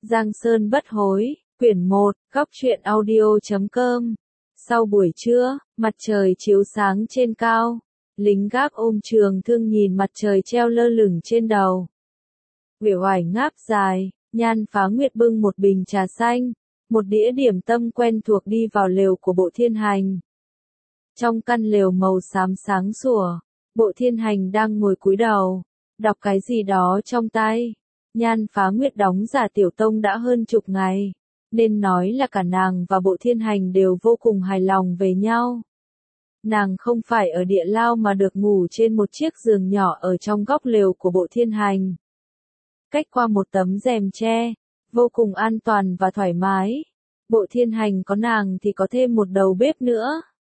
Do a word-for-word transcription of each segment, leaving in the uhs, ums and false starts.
Giang Sơn bất hối, quyển một, góc truyện audio chấm com. Sau buổi trưa, mặt trời chiếu sáng trên cao, lính gác ôm trường thương nhìn mặt trời treo lơ lửng trên đầu. Uể oải ngáp dài, Nhan Phá Nguyệt bưng một bình trà xanh, một đĩa điểm tâm quen thuộc đi vào lều của Bộ Thiên Hành. Trong căn lều màu xám sáng sủa, Bộ Thiên Hành đang ngồi cúi đầu, đọc cái gì đó trong tay. Nhan Phá Nguyệt đóng giả tiểu tông đã hơn chục ngày, nên nói là cả nàng và Bộ Thiên Hành đều vô cùng hài lòng về nhau. Nàng không phải ở địa lao mà được ngủ trên một chiếc giường nhỏ ở trong góc lều của Bộ Thiên Hành. Cách qua một tấm rèm tre, vô cùng an toàn và thoải mái. Bộ Thiên Hành có nàng thì có thêm một đầu bếp nữa.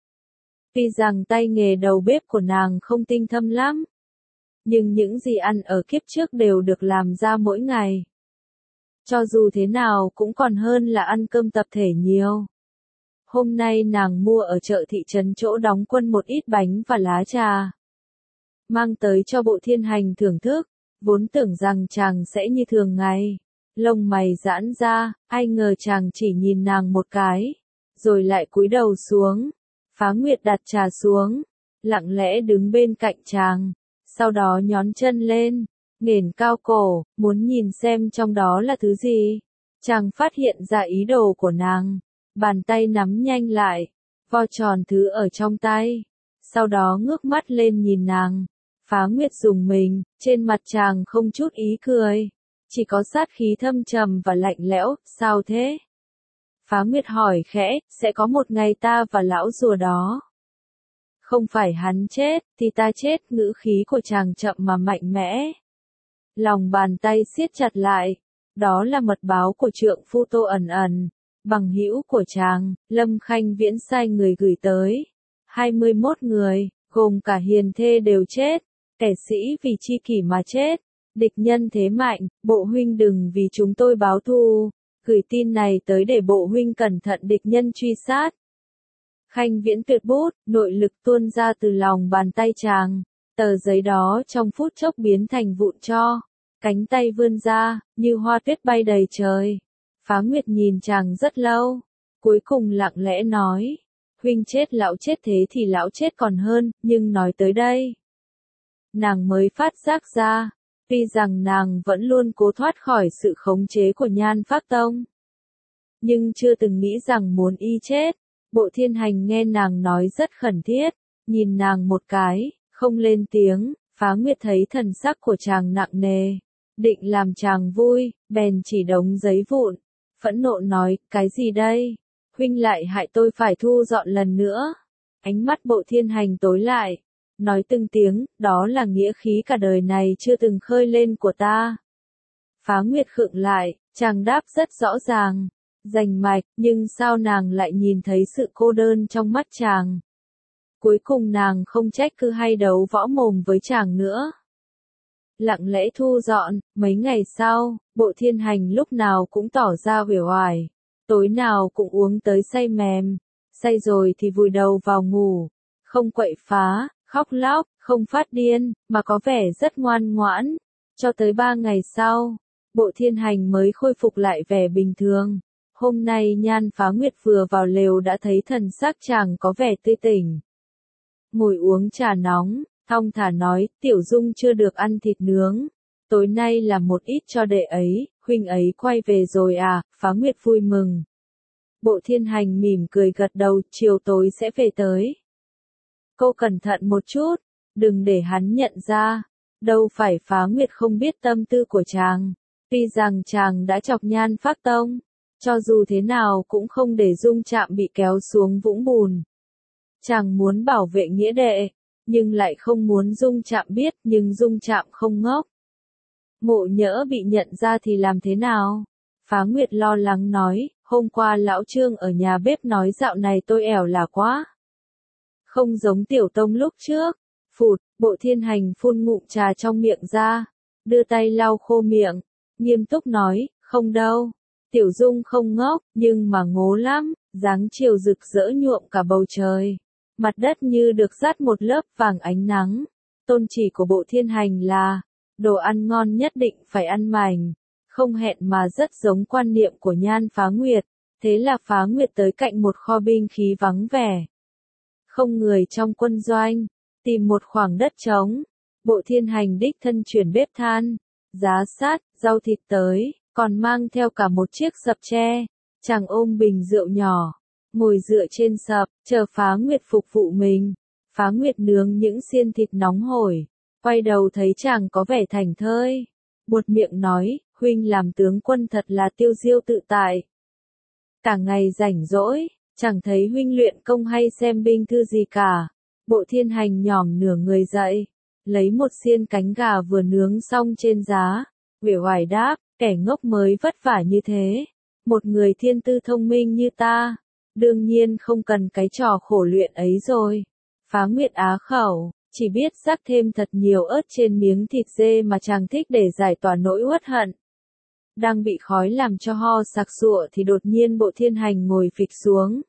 Tuy rằng tay nghề đầu bếp của nàng không tinh thâm lắm, nhưng những gì ăn ở kiếp trước đều được làm ra mỗi ngày. Cho dù thế nào cũng còn hơn là ăn cơm tập thể nhiều. Hôm nay nàng mua ở chợ thị trấn chỗ đóng quân một ít bánh và lá trà, mang tới cho Bộ Thiên Hành thưởng thức, vốn tưởng rằng chàng sẽ như thường ngày. Lông mày giãn ra, ai ngờ chàng chỉ nhìn nàng một cái, rồi lại cúi đầu xuống. Phá Nguyệt đặt trà xuống, lặng lẽ đứng bên cạnh chàng, sau đó nhón chân lên, nghển cao cổ, muốn nhìn xem trong đó là thứ gì. Chàng phát hiện ra ý đồ của nàng, bàn tay nắm nhanh lại, vo tròn thứ ở trong tay, sau đó ngước mắt lên nhìn nàng. Phá Nguyệt rùng mình, trên mặt chàng không chút ý cười, chỉ có sát khí thâm trầm và lạnh lẽo. Sao thế? Phá Nguyệt hỏi khẽ, sẽ có một ngày ta và lão rùa đó. Không phải hắn chết, thì ta chết. Ngữ khí của chàng chậm mà mạnh mẽ. Lòng bàn tay siết chặt lại. Đó là mật báo của trượng phu Tô Ẩn Ẩn, bằng hữu của chàng. Lâm Khanh Viễn sai người gửi tới. hai mươi mốt người, gồm cả hiền thê đều chết. Kẻ sĩ vì chi kỷ mà chết. Địch nhân thế mạnh, Bộ huynh đừng vì chúng tôi báo thù. Gửi tin này tới để Bộ huynh cẩn thận địch nhân truy sát. Khanh Viễn tuyệt bút, nội lực tuôn ra từ lòng bàn tay chàng. Tờ giấy đó trong phút chốc biến thành vụn tro. Cánh tay vươn ra, như hoa tuyết bay đầy trời. Phá Nguyệt nhìn chàng rất lâu, cuối cùng lặng lẽ nói. Huynh chết lão chết thế thì lão chết còn hơn, nhưng nói tới đây. Nàng mới phát giác ra. Tuy rằng nàng vẫn luôn cố thoát khỏi sự khống chế của Nhan Phác Tông, nhưng chưa từng nghĩ rằng muốn y chết. Bộ Thiên Hành nghe nàng nói rất khẩn thiết, nhìn nàng một cái, không lên tiếng. Phá Nguyệt thấy thần sắc của chàng nặng nề, định làm chàng vui, bèn chỉ đống giấy vụn, phẫn nộ nói, cái gì đây? Huynh lại hại tôi phải thu dọn lần nữa. Ánh mắt Bộ Thiên Hành tối lại, nói từng tiếng, đó là nghĩa khí cả đời này chưa từng khơi lên của ta. Phá Nguyệt khựng lại, chàng đáp rất rõ ràng, rành mạch, nhưng sao nàng lại nhìn thấy sự cô đơn trong mắt chàng. Cuối cùng nàng không trách cứ hay đấu võ mồm với chàng nữa. Lặng lẽ thu dọn. Mấy ngày sau, Bộ Thiên Hành lúc nào cũng tỏ ra uể oải, tối nào cũng uống tới say mềm, say rồi thì vùi đầu vào ngủ, không quậy phá, khóc lóc, không phát điên, mà có vẻ rất ngoan ngoãn. Cho tới ba ngày sau, Bộ Thiên Hành mới khôi phục lại vẻ bình thường. Hôm nay Nhan Phá Nguyệt vừa vào lều đã thấy thần sắc chàng có vẻ tươi tỉnh. Ngồi uống trà nóng, thong thả nói, Tiểu Dung chưa được ăn thịt nướng. Tối nay làm một ít cho đệ ấy, huynh ấy quay về rồi à? Phá Nguyệt vui mừng. Bộ Thiên Hành mỉm cười gật đầu, chiều tối sẽ về tới. Cô cẩn thận một chút, đừng để hắn nhận ra. Đâu phải Phá Nguyệt không biết tâm tư của chàng. Tuy rằng chàng đã chọc Nhan Phác Tông, cho dù thế nào cũng không để Dung Trạm bị kéo xuống vũng bùn. Chàng muốn bảo vệ nghĩa đệ, nhưng lại không muốn Dung Trạm biết, nhưng Dung Trạm không ngốc. Ngộ nhỡ bị nhận ra thì làm thế nào? Phá Nguyệt lo lắng nói, hôm qua lão Trương ở nhà bếp nói dạo này tôi ẻo là quá. Không giống Tiểu Tông lúc trước. Phụt, Bộ Thiên Hành phun ngụm trà trong miệng ra, đưa tay lau khô miệng, nghiêm túc nói, không đâu. Tiểu Dung không ngốc, nhưng mà ngố lắm. Dáng chiều rực rỡ nhuộm cả bầu trời. Mặt đất như được dát một lớp vàng ánh nắng. Tôn chỉ của Bộ Thiên Hành là, đồ ăn ngon nhất định phải ăn mảnh, không hẹn mà rất giống quan niệm của Nhan Phá Nguyệt, thế là Phá Nguyệt tới cạnh một kho binh khí vắng vẻ. Không người trong quân doanh, tìm một khoảng đất trống, Bộ Thiên Hành đích thân chuyển bếp than, giá sát, rau thịt tới, còn mang theo cả một chiếc sập tre, chàng ôm bình rượu nhỏ, ngồi dựa trên sập, chờ Phá Nguyệt phục vụ mình. Phá Nguyệt nướng những xiên thịt nóng hổi, quay đầu thấy chàng có vẻ thảnh thơi, buột miệng nói, huynh làm tướng quân thật là tiêu diêu tự tại. Cả ngày rảnh rỗi, chẳng thấy huynh luyện công hay xem binh thư gì cả. Bộ Thiên Hành nhòm nửa người dậy, lấy một xiên cánh gà vừa nướng xong trên giá, uể oải đáp, kẻ ngốc mới vất vả như thế, một người thiên tư thông minh như ta, đương nhiên không cần cái trò khổ luyện ấy rồi. Phá Nguyệt á khẩu, chỉ biết rắc thêm thật nhiều ớt trên miếng thịt dê mà chàng thích để giải tỏa nỗi uất hận. Đang bị khói làm cho ho sặc sụa thì đột nhiên Bộ Thiên Hành ngồi phịch xuống.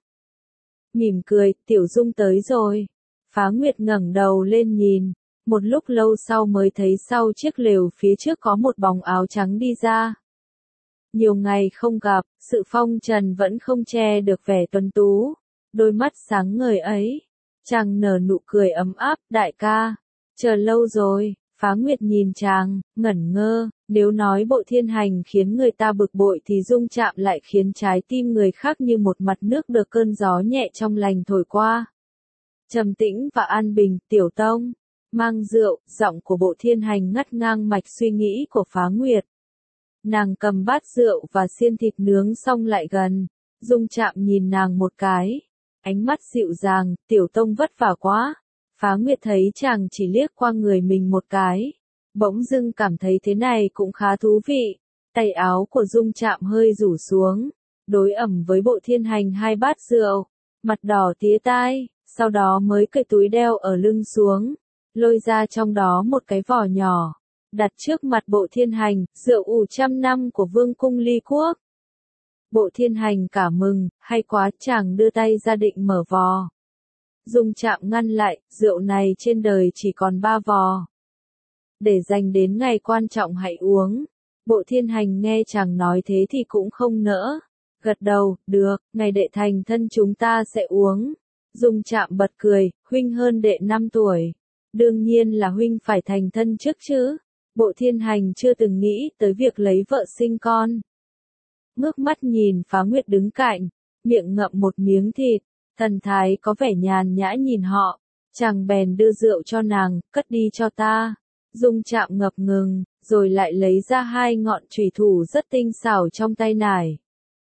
Mỉm cười, Tiểu Dung tới rồi. Phá Nguyệt ngẩng đầu lên nhìn, một lúc lâu sau mới thấy sau chiếc lều phía trước có một bóng áo trắng đi ra. Nhiều ngày không gặp, sự phong trần vẫn không che được vẻ tuấn tú, đôi mắt sáng ngời ấy. Chàng nở nụ cười ấm áp, đại ca, chờ lâu rồi. Phá Nguyệt nhìn chàng, ngẩn ngơ, nếu nói Bộ Thiên Hành khiến người ta bực bội thì Dung Trạm lại khiến trái tim người khác như một mặt nước được cơn gió nhẹ trong lành thổi qua. Trầm tĩnh và an bình, Tiểu Tông, mang rượu, giọng của Bộ Thiên Hành ngắt ngang mạch suy nghĩ của Phá Nguyệt. Nàng cầm bát rượu và xiên thịt nướng xong lại gần, Dung Trạm nhìn nàng một cái, ánh mắt dịu dàng, Tiểu Tông vất vả quá. Phá Nguyệt thấy chàng chỉ liếc qua người mình một cái, bỗng dưng cảm thấy thế này cũng khá thú vị. Tay áo của Dung Trạm hơi rủ xuống, đối ẩm với Bộ Thiên Hành hai bát rượu, mặt đỏ tía tai, sau đó mới cởi túi đeo ở lưng xuống, lôi ra trong đó một cái vỏ nhỏ, đặt trước mặt Bộ Thiên Hành, rượu ủ trăm năm của Vương cung Ly Quốc. Bộ Thiên Hành cả mừng, hay quá, chàng đưa tay ra định mở vò. Dung Trạm ngăn lại, rượu này trên đời chỉ còn ba vò. Để dành đến ngày quan trọng hãy uống. Bộ Thiên Hành nghe chàng nói thế thì cũng không nỡ. Gật đầu, được, ngày đệ thành thân chúng ta sẽ uống. Dung Trạm bật cười, huynh hơn đệ năm tuổi. Đương nhiên là huynh phải thành thân trước chứ. Bộ Thiên Hành chưa từng nghĩ tới việc lấy vợ sinh con. Ngước mắt nhìn Phá Nguyệt đứng cạnh, miệng ngậm một miếng thịt. Thần thái có vẻ nhàn nhã nhìn họ, chàng bèn đưa rượu cho nàng, cất đi cho ta. Dung Trạm ngập ngừng, rồi lại lấy ra hai ngọn chùy thủ rất tinh xảo trong tay nải.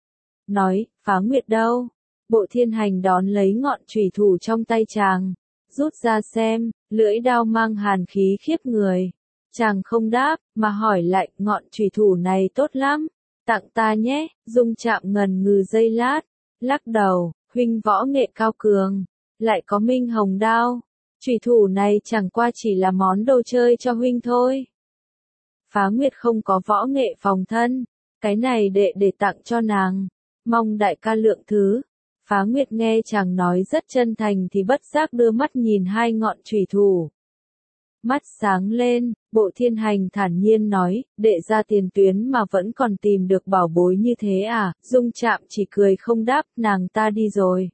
Nói, Phá Nguyệt đâu? Bộ Thiên Hành đón lấy ngọn chùy thủ trong tay chàng, rút ra xem, lưỡi đao mang hàn khí khiếp người. Chàng không đáp, mà hỏi lại, ngọn chùy thủ này tốt lắm, tặng ta nhé. Dung Trạm ngần ngừ giây lát, lắc đầu. Huynh võ nghệ cao cường, lại có minh hồng đao, chùy thủ này chẳng qua chỉ là món đồ chơi cho huynh thôi. Phá Nguyệt không có võ nghệ phòng thân, cái này đệ để tặng cho nàng, mong đại ca lượng thứ. Phá Nguyệt nghe chàng nói rất chân thành thì bất giác đưa mắt nhìn hai ngọn chùy thủ. Mắt sáng lên, Bộ Thiên Hành thản nhiên nói, đệ ra tiền tuyến mà vẫn còn tìm được bảo bối như thế à? Dung Trạm chỉ cười không đáp, nàng ta đi rồi.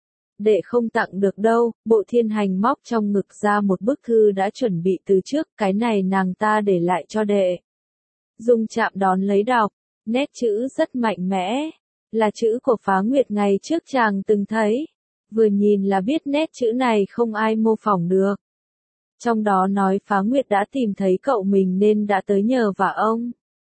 Đệ không tặng được đâu. Bộ Thiên Hành móc trong ngực ra một bức thư đã chuẩn bị từ trước, cái này nàng ta để lại cho đệ. Dung Trạm đón lấy đọc, nét chữ rất mạnh mẽ, là chữ của Phá Nguyệt ngày trước chàng từng thấy, vừa nhìn là biết nét chữ này không ai mô phỏng được. Trong đó nói Phá Nguyệt đã tìm thấy cậu mình nên đã tới nhờ vả ông.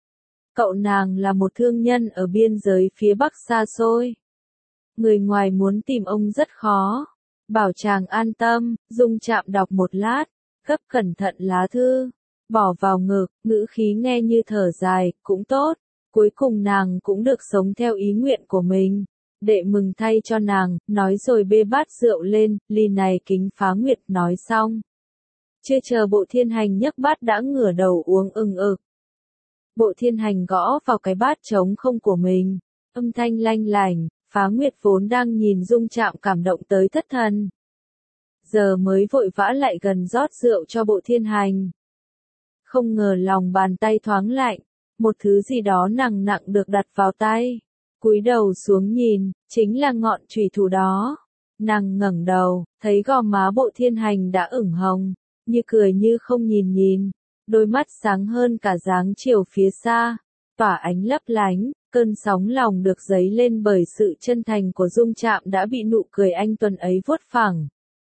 Cậu nàng là một thương nhân ở biên giới phía Bắc xa xôi. Người ngoài muốn tìm ông rất khó. Bảo chàng an tâm. Dung Trạm đọc một lát, gấp cẩn thận lá thư, bỏ vào ngực, ngữ khí nghe như thở dài, cũng tốt. Cuối cùng nàng cũng được sống theo ý nguyện của mình. Đệ mừng thay cho nàng, nói rồi bê bát rượu lên, ly này kính Phá Nguyệt. Nói xong, chưa chờ Bộ Thiên Hành nhấc bát đã ngửa đầu uống ừng ực. Bộ Thiên Hành gõ vào cái bát trống không của mình, âm thanh lanh lành. Phá Nguyệt vốn đang nhìn Dung Trạm cảm động tới thất thần, giờ mới vội vã lại gần rót rượu cho Bộ Thiên Hành. Không ngờ lòng bàn tay thoáng lạnh, một thứ gì đó nặng nặng được đặt vào tay. Cúi đầu xuống nhìn, chính là ngọn chùy thủ đó. Nàng ngẩng đầu, thấy gò má Bộ Thiên Hành đã ửng hồng, như cười như không nhìn nhìn, đôi mắt sáng hơn cả dáng chiều phía xa, tỏa ánh lấp lánh, cơn sóng lòng được dấy lên bởi sự chân thành của Dung Trạm đã bị nụ cười anh tuấn ấy vuốt phẳng.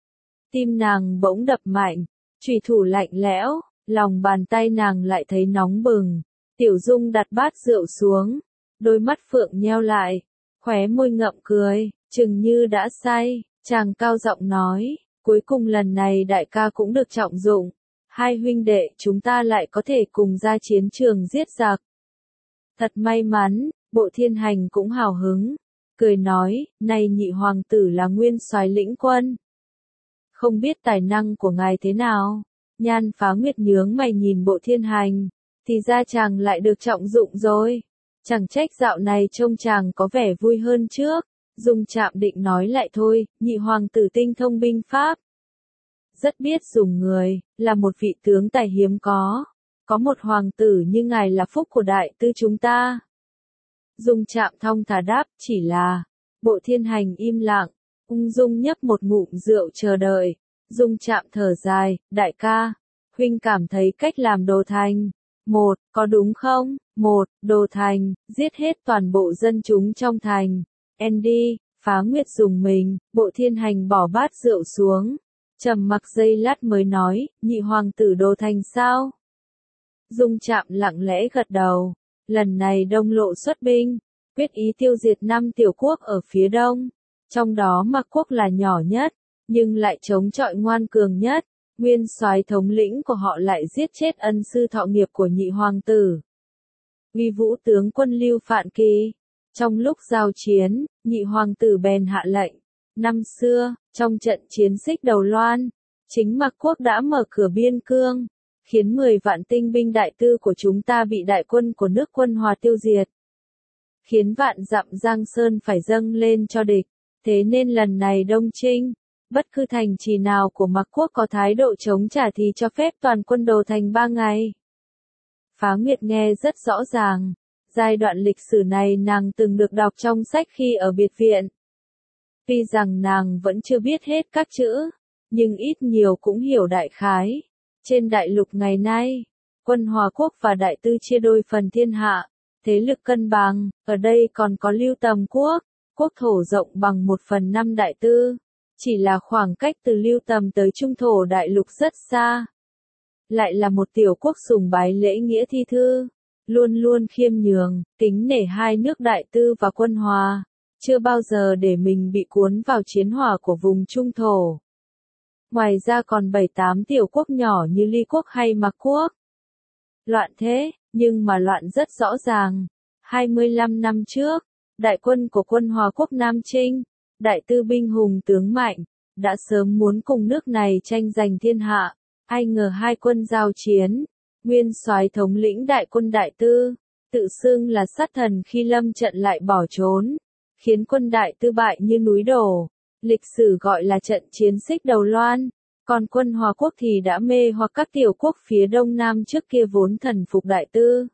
Tim nàng bỗng đập mạnh, chùy thủ lạnh lẽo, lòng bàn tay nàng lại thấy nóng bừng. Tiểu Dung đặt bát rượu xuống, đôi mắt phượng nheo lại, khóe môi ngậm cười, chừng như đã say, chàng cao giọng nói, cuối cùng lần này đại ca cũng được trọng dụng, hai huynh đệ chúng ta lại có thể cùng ra chiến trường giết giặc. Thật may mắn, Bộ Thiên Hành cũng hào hứng, cười nói, này nhị hoàng tử là nguyên soái lĩnh quân. Không biết tài năng của ngài thế nào, Nhan Phá Nguyệt nhướng mày nhìn Bộ Thiên Hành, thì ra chàng lại được trọng dụng rồi, chẳng trách dạo này trông chàng có vẻ vui hơn trước. Dung Trạm định nói lại thôi, nhị hoàng tử tinh thông binh pháp. Rất biết dùng người, là một vị tướng tài hiếm có. Có một hoàng tử như ngài là phúc của đại tư chúng ta. Dung Trạm thong thả đáp, chỉ là, Bộ Thiên Hành im lặng, ung dung nhấp một ngụm rượu chờ đợi. Dung Trạm thở dài, đại ca, huynh cảm thấy cách làm Đồ Thành. Một, có đúng không? Một, Đồ Thành, giết hết toàn bộ dân chúng trong thành. Andy, Phá Nguyệt dùng mình, Bộ Thiên Hành bỏ bát rượu xuống, trầm mặc giây lát mới nói, nhị hoàng tử Đồ Thành sao? Dung Trạm lặng lẽ gật đầu, lần này Đông Lộ xuất binh, quyết ý tiêu diệt năm tiểu quốc ở phía đông, trong đó Mạc quốc là nhỏ nhất, nhưng lại chống chọi ngoan cường nhất, nguyên soái thống lĩnh của họ lại giết chết ân sư thọ nghiệp của nhị hoàng tử. Uy vũ tướng quân Lưu Phạn Kỳ. Trong lúc giao chiến, nhị hoàng tử bèn hạ lệnh. Năm xưa, trong trận chiến Xích Đầu Loan, chính Mạc quốc đã mở cửa biên cương, khiến mười vạn tinh binh đại tư của chúng ta bị đại quân của nước Quân Hòa tiêu diệt. Khiến vạn dặm Giang Sơn phải dâng lên cho địch. Thế nên lần này Đông Trinh, bất cứ thành trì nào của Mạc quốc có thái độ chống trả thì cho phép toàn quân Đồ Thành ba ngày. Phá Nguyệt nghe rất rõ ràng. Giai đoạn lịch sử này nàng từng được đọc trong sách khi ở biệt viện. Tuy rằng nàng vẫn chưa biết hết các chữ, nhưng ít nhiều cũng hiểu đại khái. Trên đại lục ngày nay, Quân Hòa quốc và đại tư chia đôi phần thiên hạ, thế lực cân bằng, ở đây còn có Lưu Tầm quốc, quốc thổ rộng bằng một phần năm đại tư, chỉ là khoảng cách từ Lưu Tầm tới trung thổ đại lục rất xa. Lại là một tiểu quốc sùng bái lễ nghĩa thi thư. Luôn luôn khiêm nhường, kính nể hai nước đại tư và Quân Hòa, chưa bao giờ để mình bị cuốn vào chiến hỏa của vùng trung thổ. Ngoài ra còn bảy tám tiểu quốc nhỏ như Ly quốc hay Mạc quốc. Loạn thế, nhưng mà loạn rất rõ ràng. hai mươi lăm năm trước, đại quân của Quân Hòa quốc Nam Trinh, đại tư binh hùng tướng mạnh, đã sớm muốn cùng nước này tranh giành thiên hạ. Ai ngờ hai quân giao chiến. Nguyên soái thống lĩnh đại quân đại tư, tự xưng là sát thần khi lâm trận lại bỏ trốn, khiến quân đại tư bại như núi đổ. Lịch sử gọi là trận chiến Xích Đầu Loan, còn Quân Hòa quốc thì đã mê hoặc các tiểu quốc phía đông nam trước kia vốn thần phục đại tư.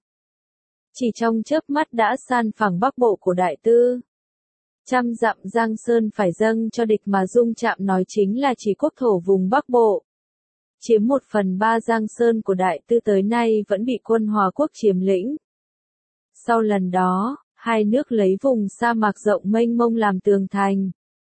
Chỉ trong chớp mắt đã san phẳng bắc bộ của đại tư. Trăm dặm Giang Sơn phải dâng cho địch mà Dung Trạm nói chính là chỉ quốc thổ vùng bắc bộ. Chiếm một phần ba Giang Sơn của đại tư tới nay vẫn bị Quân Hòa quốc chiếm lĩnh. Sau lần đó, hai nước lấy vùng sa mạc rộng mênh mông làm tường thành.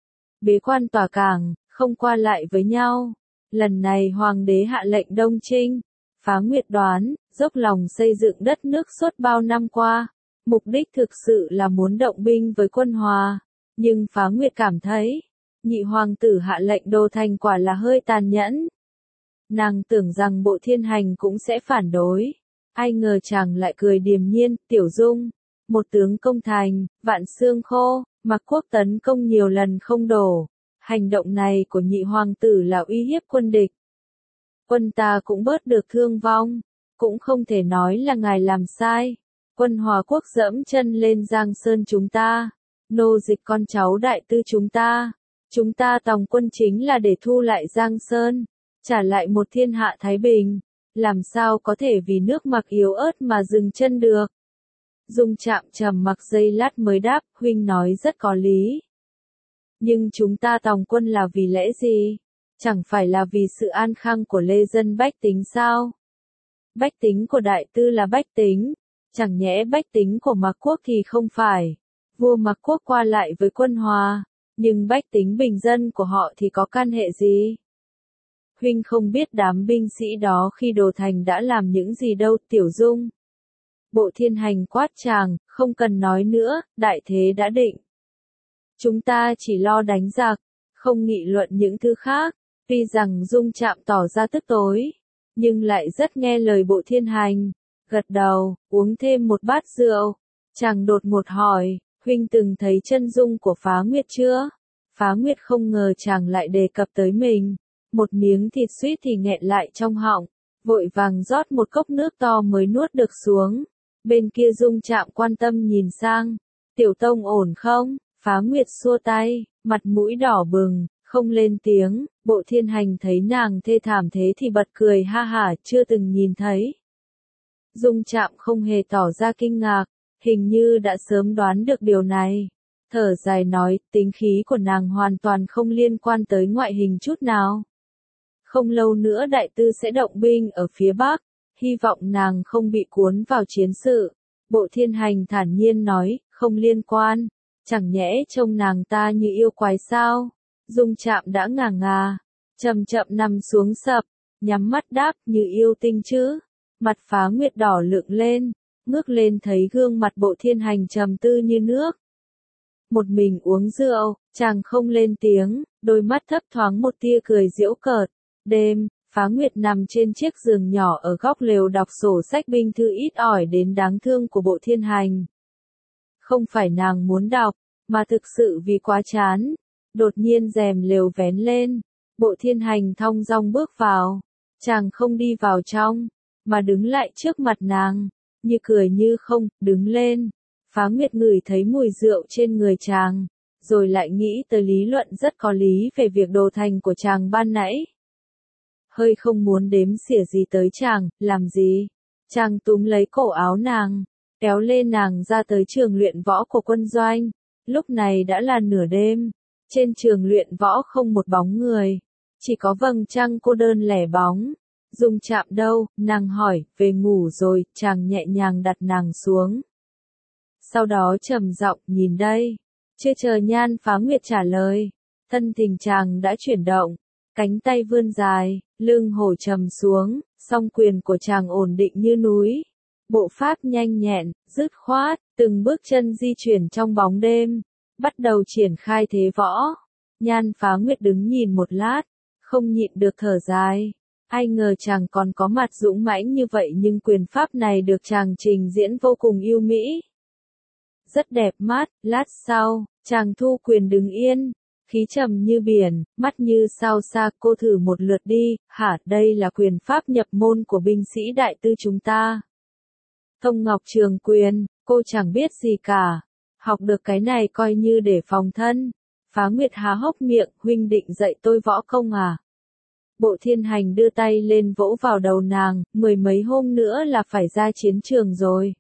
Bế quan tỏa cảng, không qua lại với nhau. Lần này hoàng đế hạ lệnh Đông Trinh. Phá Nguyệt đoán, dốc lòng xây dựng đất nước suốt bao năm qua. Mục đích thực sự là muốn động binh với Quân Hòa. Nhưng Phá Nguyệt cảm thấy, nhị hoàng tử hạ lệnh Đồ Thành quả là hơi tàn nhẫn. Nàng tưởng rằng Bộ Thiên Hành cũng sẽ phản đối. Ai ngờ chàng lại cười điềm nhiên, Tiểu Dung. Một tướng công thành, vạn xương khô, Mạc quốc tấn công nhiều lần không đổ. Hành động này của nhị hoàng tử là uy hiếp quân địch. Quân ta cũng bớt được thương vong. Cũng không thể nói là ngài làm sai. Quân Hòa quốc dẫm chân lên Giang Sơn chúng ta. Nô dịch con cháu đại tư chúng ta. Chúng ta tòng quân chính là để thu lại Giang Sơn. Trả lại một thiên hạ thái bình. làm sao có thể vì nước Mặc yếu ớt mà dừng chân được. Dung Trạm trầm mặc giây lát mới đáp, huynh nói rất có lý. Nhưng chúng ta tòng quân là vì lẽ gì? Chẳng phải là vì sự an khang của lê dân bách tính sao? Bách tính của đại tư là bách tính, chẳng nhẽ bách tính của Mạc Quốc thì không phải. Vua Mạc Quốc qua lại với quân Hòa, nhưng bách tính bình dân của họ thì có can hệ gì? Huynh không biết đám binh sĩ đó khi đồ thành đã làm những gì đâu, Tiểu Dung. Bộ Thiên Hành quát chàng, không cần nói nữa, đại thế đã định. Chúng ta chỉ lo đánh giặc, không nghị luận những thứ khác. Tuy rằng Dung Trạm tỏ ra tức tối, nhưng lại rất nghe lời Bộ Thiên Hành. Gật đầu, uống thêm một bát rượu. Chàng đột ngột hỏi, huynh từng thấy chân dung của Phá Nguyệt chưa? Phá Nguyệt không ngờ chàng lại đề cập tới mình. Một miếng thịt suýt thì nghẹn lại trong họng, vội vàng rót một cốc nước to mới nuốt được xuống. Bên kia Dung Trạm quan tâm nhìn sang, Tiểu Tông ổn không? Phá Nguyệt xua tay, mặt mũi đỏ bừng, không lên tiếng. Bộ Thiên Hành thấy nàng thê thảm thế thì bật cười ha hả, chưa từng nhìn thấy. Dung Trạm không hề tỏ ra kinh ngạc, hình như đã sớm đoán được điều này. Thở dài nói, tính khí của nàng hoàn toàn không liên quan tới ngoại hình chút nào. Không lâu nữa đại tư sẽ động binh ở phía Bắc, hy vọng nàng không bị cuốn vào chiến sự. Bộ Thiên Hành thản nhiên nói, không liên quan, chẳng nhẽ trông nàng ta như yêu quái sao? Dung Trạm đã ngà ngà, chậm chậm nằm xuống sập, nhắm mắt đáp, như yêu tinh chứ. Mặt Phá Nguyệt đỏ lựng lên, ngước lên thấy gương mặt Bộ Thiên Hành trầm tư như nước. Một mình uống rượu, chàng không lên tiếng, đôi mắt thấp thoáng một tia cười giễu cợt. Đêm, Phá Nguyệt nằm trên chiếc giường nhỏ ở góc lều đọc sổ sách binh thư ít ỏi đến đáng thương của Bộ Thiên Hành. Không phải nàng muốn đọc, mà thực sự vì quá chán. Đột nhiên rèm lều vén lên, Bộ Thiên Hành thong dong bước vào. Chàng không đi vào trong, mà đứng lại trước mặt nàng, như cười như không, đứng lên. Phá Nguyệt ngửi thấy mùi rượu trên người chàng, rồi lại nghĩ tới lý luận rất có lý về việc đồ thành của chàng ban nãy. Hơi không muốn đếm xỉa gì tới chàng, làm gì? Chàng túm lấy cổ áo nàng, kéo lê nàng ra tới trường luyện võ của quân doanh. Lúc này đã là nửa đêm, trên trường luyện võ không một bóng người, chỉ có vầng trăng cô đơn lẻ bóng. Dung Trạm đâu? Nàng hỏi, về ngủ rồi, chàng nhẹ nhàng đặt nàng xuống. Sau đó trầm giọng, nhìn đây. Chưa chờ Nhan Phá Nguyệt trả lời, thân hình chàng đã chuyển động, cánh tay vươn dài, lưng hổ trầm xuống, song quyền của chàng ổn định như núi. Bộ pháp nhanh nhẹn, dứt khoát, từng bước chân di chuyển trong bóng đêm, bắt đầu triển khai thế võ. Nhan Phá Nguyệt đứng nhìn một lát, không nhịn được thở dài. Ai ngờ chàng còn có mặt dũng mãnh như vậy, nhưng quyền pháp này được chàng trình diễn vô cùng yêu mỹ. Rất đẹp mắt. Lát sau, chàng thu quyền đứng yên, khí trầm như biển, mắt như sao xa. Cô thử một lượt đi. Hả? Đây là quyền pháp nhập môn của binh sĩ đại tư chúng ta. Thông Ngọc Trường Quyền. Cô chẳng biết gì cả, học được cái này coi như để phòng thân. Phá Nguyệt há hốc miệng, huynh định dạy tôi võ công à? Bộ Thiên Hành đưa tay lên vỗ vào đầu nàng, mười mấy hôm nữa là phải ra chiến trường rồi.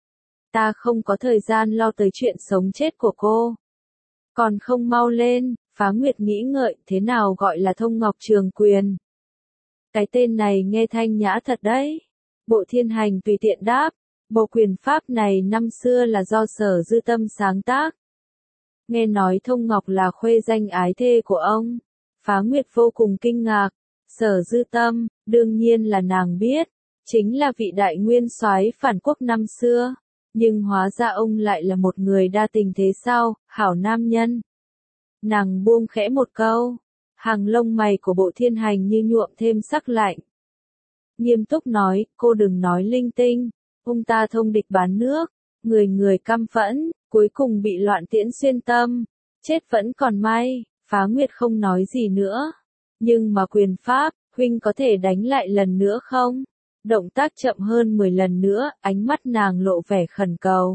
Ta không có thời gian lo tới chuyện sống chết của cô. Còn không mau lên. Phá Nguyệt nghĩ ngợi, thế nào gọi là Thông Ngọc Trường Quyền? Cái tên này nghe thanh nhã thật đấy. Bộ Thiên Hành tùy tiện đáp, bộ quyền pháp này năm xưa là do Sở Dư Tâm sáng tác. Nghe nói Thông Ngọc là khuê danh ái thê của ông. Phá Nguyệt vô cùng kinh ngạc. Sở Dư Tâm, đương nhiên là nàng biết, chính là vị đại nguyên soái phản quốc năm xưa. Nhưng hóa ra ông lại là một người đa tình thế sao, hảo nam nhân. Nàng buông khẽ một câu, hàng lông mày của Bộ Thiên Hành như nhuộm thêm sắc lạnh. Nghiêm túc nói, cô đừng nói linh tinh, ông ta thông địch bán nước, người người căm phẫn, cuối cùng bị loạn tiễn xuyên tâm, chết vẫn còn may. Phá Nguyệt không nói gì nữa. Nhưng mà quyền pháp, huynh có thể đánh lại lần nữa không? Động tác chậm hơn mười lần nữa, ánh mắt nàng lộ vẻ khẩn cầu.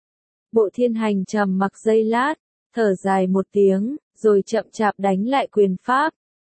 Bộ Thiên Hành trầm mặc giây lát, thở dài một tiếng, rồi chậm chạp đánh lại quyền pháp.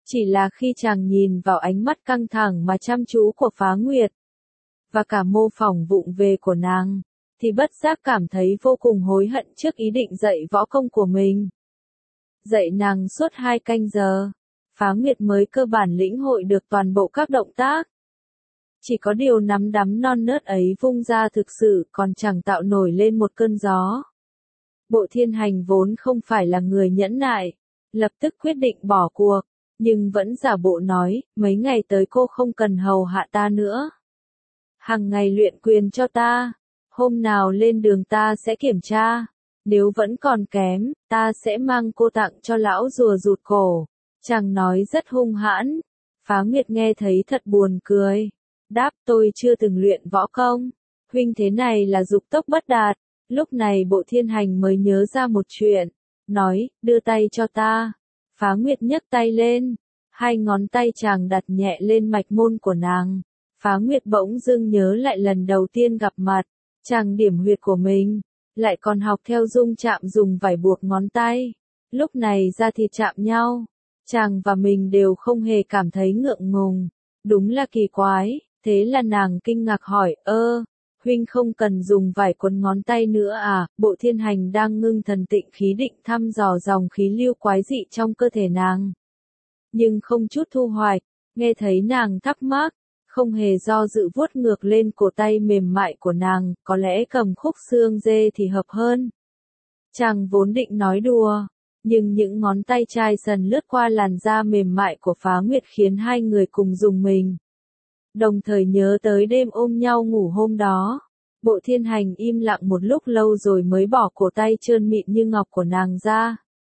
Chỉ là khi chàng nhìn vào ánh mắt căng thẳng mà chăm chú của Phá Nguyệt, và cả mô phỏng vụng về của nàng, thì bất giác cảm thấy vô cùng hối hận trước ý định dạy võ công của mình. Dạy nàng suốt hai canh giờ, Phá Nguyệt mới cơ bản lĩnh hội được toàn bộ các động tác. Chỉ có điều nắm đấm non nớt ấy vung ra thực sự còn chẳng tạo nổi lên một cơn gió. Bộ Thiên Hành vốn không phải là người nhẫn nại, lập tức quyết định bỏ cuộc, nhưng vẫn giả bộ nói, mấy ngày tới cô không cần hầu hạ ta nữa. Hàng ngày luyện quyền cho ta, hôm nào lên đường ta sẽ kiểm tra, nếu vẫn còn kém, ta sẽ mang cô tặng cho lão rùa rụt cổ. Chàng nói rất hung hãn. Phá Nguyệt nghe thấy thật buồn cười. Đáp, tôi chưa từng luyện võ công. Huynh thế này là dục tốc bất đạt. Lúc này Bộ Thiên Hành mới nhớ ra một chuyện. Nói, đưa tay cho ta. Phá Nguyệt nhấc tay lên. Hai ngón tay chàng đặt nhẹ lên mạch môn của nàng. Phá Nguyệt bỗng dưng nhớ lại lần đầu tiên gặp mặt. Chàng điểm huyệt của mình. Lại còn học theo dung chạm dùng vải buộc ngón tay. Lúc này da thịt chạm nhau. Chàng và mình đều không hề cảm thấy ngượng ngùng. Đúng là kỳ quái. Thế là nàng kinh ngạc hỏi, ơ, huynh không cần dùng vải quấn ngón tay nữa à? Bộ Thiên Hành đang ngưng thần tịnh khí định thăm dò dòng khí lưu quái dị trong cơ thể nàng. Nhưng không chút thu hoạch, nghe thấy nàng thắc mắc, không hề do dự vuốt ngược lên cổ tay mềm mại của nàng, có lẽ cầm khúc xương dê thì hợp hơn. Chàng vốn định nói đùa, nhưng những ngón tay chai sần lướt qua làn da mềm mại của Phá Nguyệt khiến hai người cùng rùng mình. Đồng thời nhớ tới đêm ôm nhau ngủ hôm đó. Bộ Thiên Hành im lặng một lúc lâu rồi mới bỏ cổ tay trơn mịn như ngọc của nàng ra.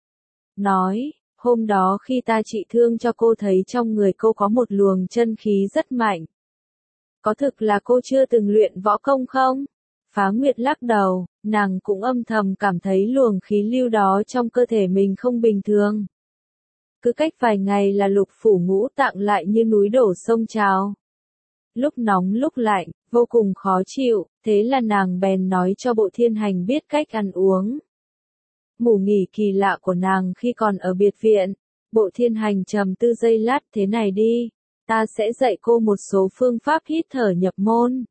Nói, hôm đó khi ta trị thương cho cô thấy trong người cô có một luồng chân khí rất mạnh. Có thực là cô chưa từng luyện võ công không? Phá Nguyệt lắc đầu, nàng cũng âm thầm cảm thấy luồng khí lưu đó trong cơ thể mình không bình thường. Cứ cách vài ngày là lục phủ ngũ tạng lại như núi đổ sông trào. Lúc nóng lúc lạnh, vô cùng khó chịu, thế là nàng bèn nói cho Bộ Thiên Hành biết cách ăn uống. Ngủ nghỉ kỳ lạ của nàng khi còn ở biệt viện, Bộ Thiên Hành trầm tư giây lát, thế này đi, ta sẽ dạy cô một số phương pháp hít thở nhập môn.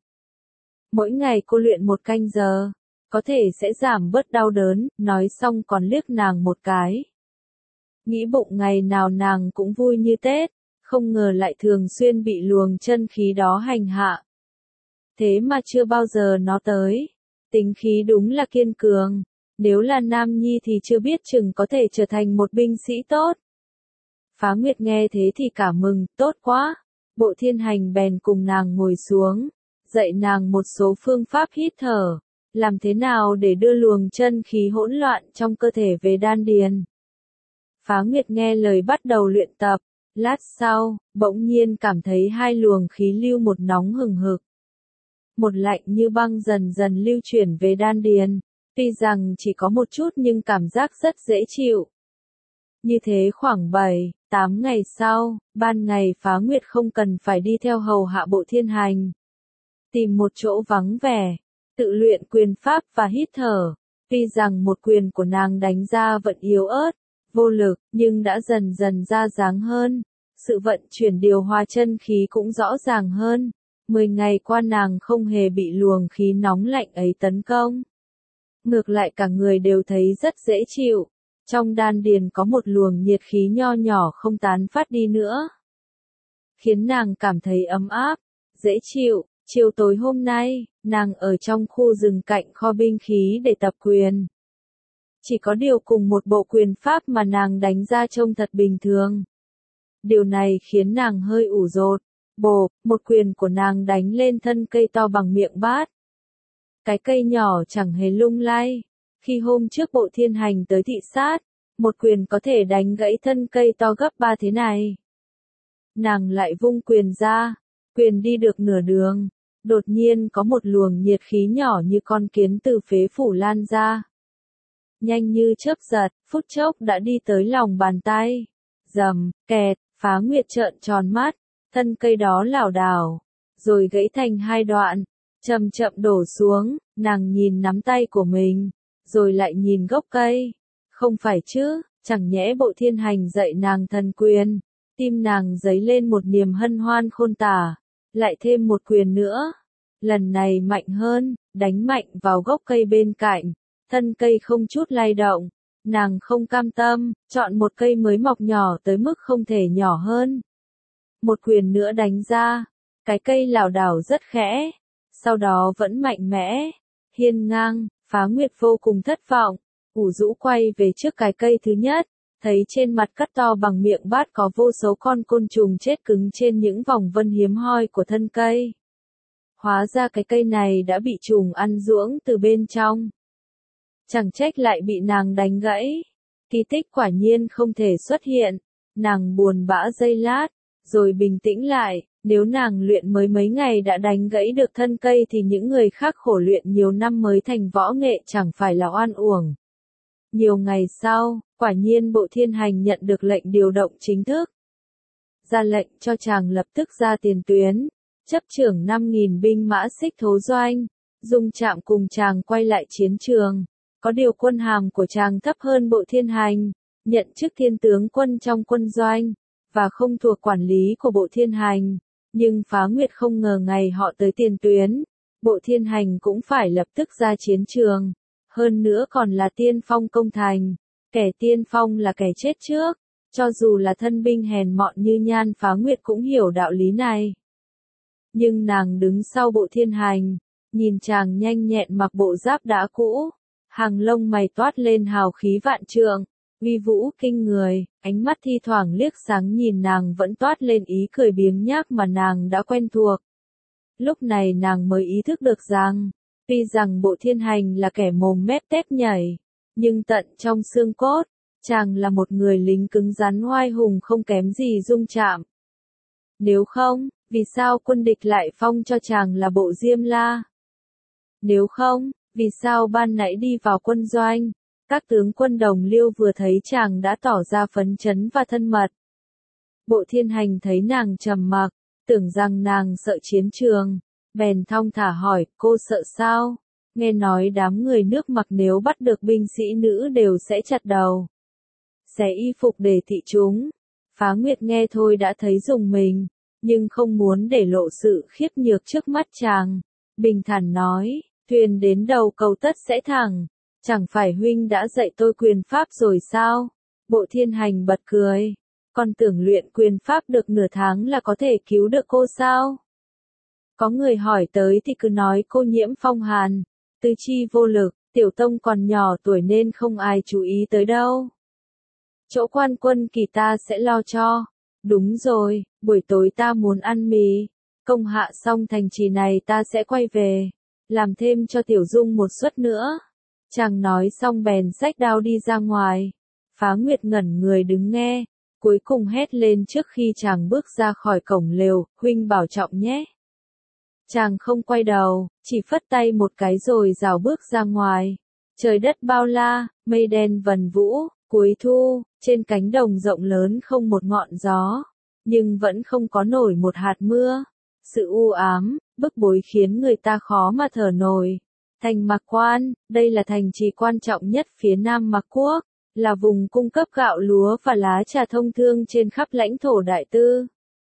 Mỗi ngày cô luyện một canh giờ, có thể sẽ giảm bớt đau đớn, nói xong còn liếc nàng một cái. Nghĩ bụng ngày nào nàng cũng vui như Tết. Không ngờ lại thường xuyên bị luồng chân khí đó hành hạ. Thế mà chưa bao giờ nó tới. Tính khí đúng là kiên cường. Nếu là nam nhi thì chưa biết chừng có thể trở thành một binh sĩ tốt. Phá Nguyệt nghe thế thì cảm mừng, tốt quá. Bộ Thiên Hành bèn cùng nàng ngồi xuống, dạy nàng một số phương pháp hít thở. Làm thế nào để đưa luồng chân khí hỗn loạn trong cơ thể về đan điền. Phá Nguyệt nghe lời bắt đầu luyện tập. Lát sau, bỗng nhiên cảm thấy hai luồng khí lưu, một nóng hừng hực, một lạnh như băng dần dần lưu chuyển về đan điền. Tuy rằng chỉ có một chút nhưng cảm giác rất dễ chịu. Như thế khoảng bảy, tám ngày sau, ban ngày Phá Nguyệt không cần phải đi theo hầu hạ Bộ Thiên Hành. Tìm một chỗ vắng vẻ, tự luyện quyền pháp và hít thở. Tuy rằng một quyền của nàng đánh ra vẫn yếu ớt, vô lực, nhưng đã dần dần ra dáng hơn. Sự vận chuyển điều hòa chân khí cũng rõ ràng hơn. Mười ngày qua nàng không hề bị luồng khí nóng lạnh ấy tấn công. Ngược lại cả người đều thấy rất dễ chịu. Trong đan điền có một luồng nhiệt khí nho nhỏ không tán phát đi nữa. Khiến nàng cảm thấy ấm áp, dễ chịu. Chiều tối hôm nay, nàng ở trong khu rừng cạnh kho binh khí để tập quyền. Chỉ có điều cùng một bộ quyền pháp mà nàng đánh ra trông thật bình thường. Điều này khiến nàng hơi ủ rột. Bộp, một quyền của nàng đánh lên thân cây to bằng miệng bát. Cái cây nhỏ chẳng hề lung lay. Khi hôm trước Bộ Thiên Hành tới thị sát, một quyền có thể đánh gãy thân cây to gấp ba thế này. Nàng lại vung quyền ra, quyền đi được nửa đường. Đột nhiên có một luồng nhiệt khí nhỏ như con kiến từ phế phủ lan ra. Nhanh như chớp giật, phút chốc đã đi tới lòng bàn tay. Rầm, kẹt, Phá Nguyệt trợn tròn mắt, thân cây đó lảo đảo, rồi gãy thành hai đoạn, chậm chậm đổ xuống, nàng nhìn nắm tay của mình, rồi lại nhìn gốc cây. Không phải chứ, chẳng nhẽ Bộ Thiên Hành dạy nàng thần quyền, Tim nàng dấy lên một niềm hân hoan khôn tả, lại thêm một quyền nữa. Lần này mạnh hơn, đánh mạnh vào gốc cây bên cạnh, thân cây không chút lay động. Nàng không cam tâm, chọn một cây mới mọc nhỏ tới mức không thể nhỏ hơn. Một quyền nữa đánh ra, cái cây lảo đảo rất khẽ, sau đó vẫn mạnh mẽ, hiên ngang. Phá Nguyệt vô cùng thất vọng, ủ rũ quay về trước cái cây thứ nhất, thấy trên mặt cắt to bằng miệng bát có vô số con côn trùng chết cứng trên những vòng vân hiếm hoi của thân cây. Hóa ra cái cây này đã bị trùng ăn ruỗng từ bên trong. Chẳng trách lại bị nàng đánh gãy. Kỳ tích quả nhiên không thể xuất hiện. Nàng buồn bã giây lát, rồi bình tĩnh lại. Nếu nàng luyện mới mấy ngày đã đánh gãy được thân cây thì những người khác khổ luyện nhiều năm mới thành võ nghệ chẳng phải là oan uổng. Nhiều ngày sau, quả nhiên Bộ Thiên Hành nhận được lệnh điều động chính thức. Ra lệnh cho chàng lập tức ra tiền tuyến, chấp trưởng năm nghìn binh mã Xích Thố Doanh, dung trạm cùng chàng quay lại chiến trường. Có điều quân hàm của chàng thấp hơn Bộ Thiên Hành, nhận chức thiên tướng quân trong quân doanh, và không thuộc quản lý của Bộ Thiên Hành. Nhưng Phá Nguyệt không ngờ ngày họ tới tiền tuyến, Bộ Thiên Hành cũng phải lập tức ra chiến trường. Hơn nữa còn là tiên phong công thành, kẻ tiên phong là kẻ chết trước, cho dù là thân binh hèn mọn như Nhan Phá Nguyệt cũng hiểu đạo lý này. Nhưng nàng đứng sau Bộ Thiên Hành, nhìn chàng nhanh nhẹn mặc bộ giáp đã cũ, hàng lông mày toát lên hào khí vạn trượng, uy vũ kinh người, ánh mắt thi thoảng liếc sáng nhìn nàng vẫn toát lên ý cười biếng nhác mà nàng đã quen thuộc. Lúc này nàng mới ý thức được rằng, tuy rằng Bộ Thiên Hành là kẻ mồm mép tép nhảy, nhưng tận trong xương cốt, chàng là một người lính cứng rắn oai hùng không kém gì Dung Trạm. Nếu không, vì sao quân địch lại phong cho chàng là Bộ Diêm La? Nếu không, vì sao ban nãy đi vào quân doanh, các tướng quân đồng liêu vừa thấy chàng đã tỏ ra phấn chấn và thân mật? Bộ Thiên Hành thấy nàng trầm mặc, tưởng rằng nàng sợ chiến trường, bèn thong thả hỏi, cô sợ sao? Nghe nói đám người nước Mặc nếu bắt được binh sĩ nữ đều sẽ chặt đầu, xé y phục để thị chúng. Phá Nguyệt nghe thôi đã thấy rùng mình, nhưng không muốn để lộ sự khiếp nhược trước mắt chàng. Bình thản nói, thuyền đến đầu cầu tất sẽ thẳng, chẳng phải huynh đã dạy tôi quyền pháp rồi sao? Bộ Thiên Hành bật cười, con tưởng luyện quyền pháp được nửa tháng là có thể cứu được cô sao? Có người hỏi tới thì cứ nói cô nhiễm phong hàn, tư chi vô lực, tiểu tông còn nhỏ tuổi nên không ai chú ý tới đâu. Chỗ quan quân kỳ ta sẽ lo cho. Đúng rồi, buổi tối ta muốn ăn mì, công hạ xong thành trì này ta sẽ quay về, làm thêm cho Tiểu Dung một suất nữa. Chàng nói xong bèn xách đao đi ra ngoài. Phá Nguyệt ngẩn người đứng nghe, cuối cùng hét lên trước khi chàng bước ra khỏi cổng lều, huynh bảo trọng nhé. Chàng không quay đầu, chỉ phất tay một cái rồi rảo bước ra ngoài. Trời đất bao la, mây đen vần vũ, cuối thu, trên cánh đồng rộng lớn không một ngọn gió, nhưng vẫn không có nổi một hạt mưa. Sự u ám, bức bối khiến người ta khó mà thở nổi. Thành Mạc Quan, đây là thành trì quan trọng nhất phía Nam Mạc Quốc, là vùng cung cấp gạo lúa và lá trà thông thương trên khắp lãnh thổ Đại Tư.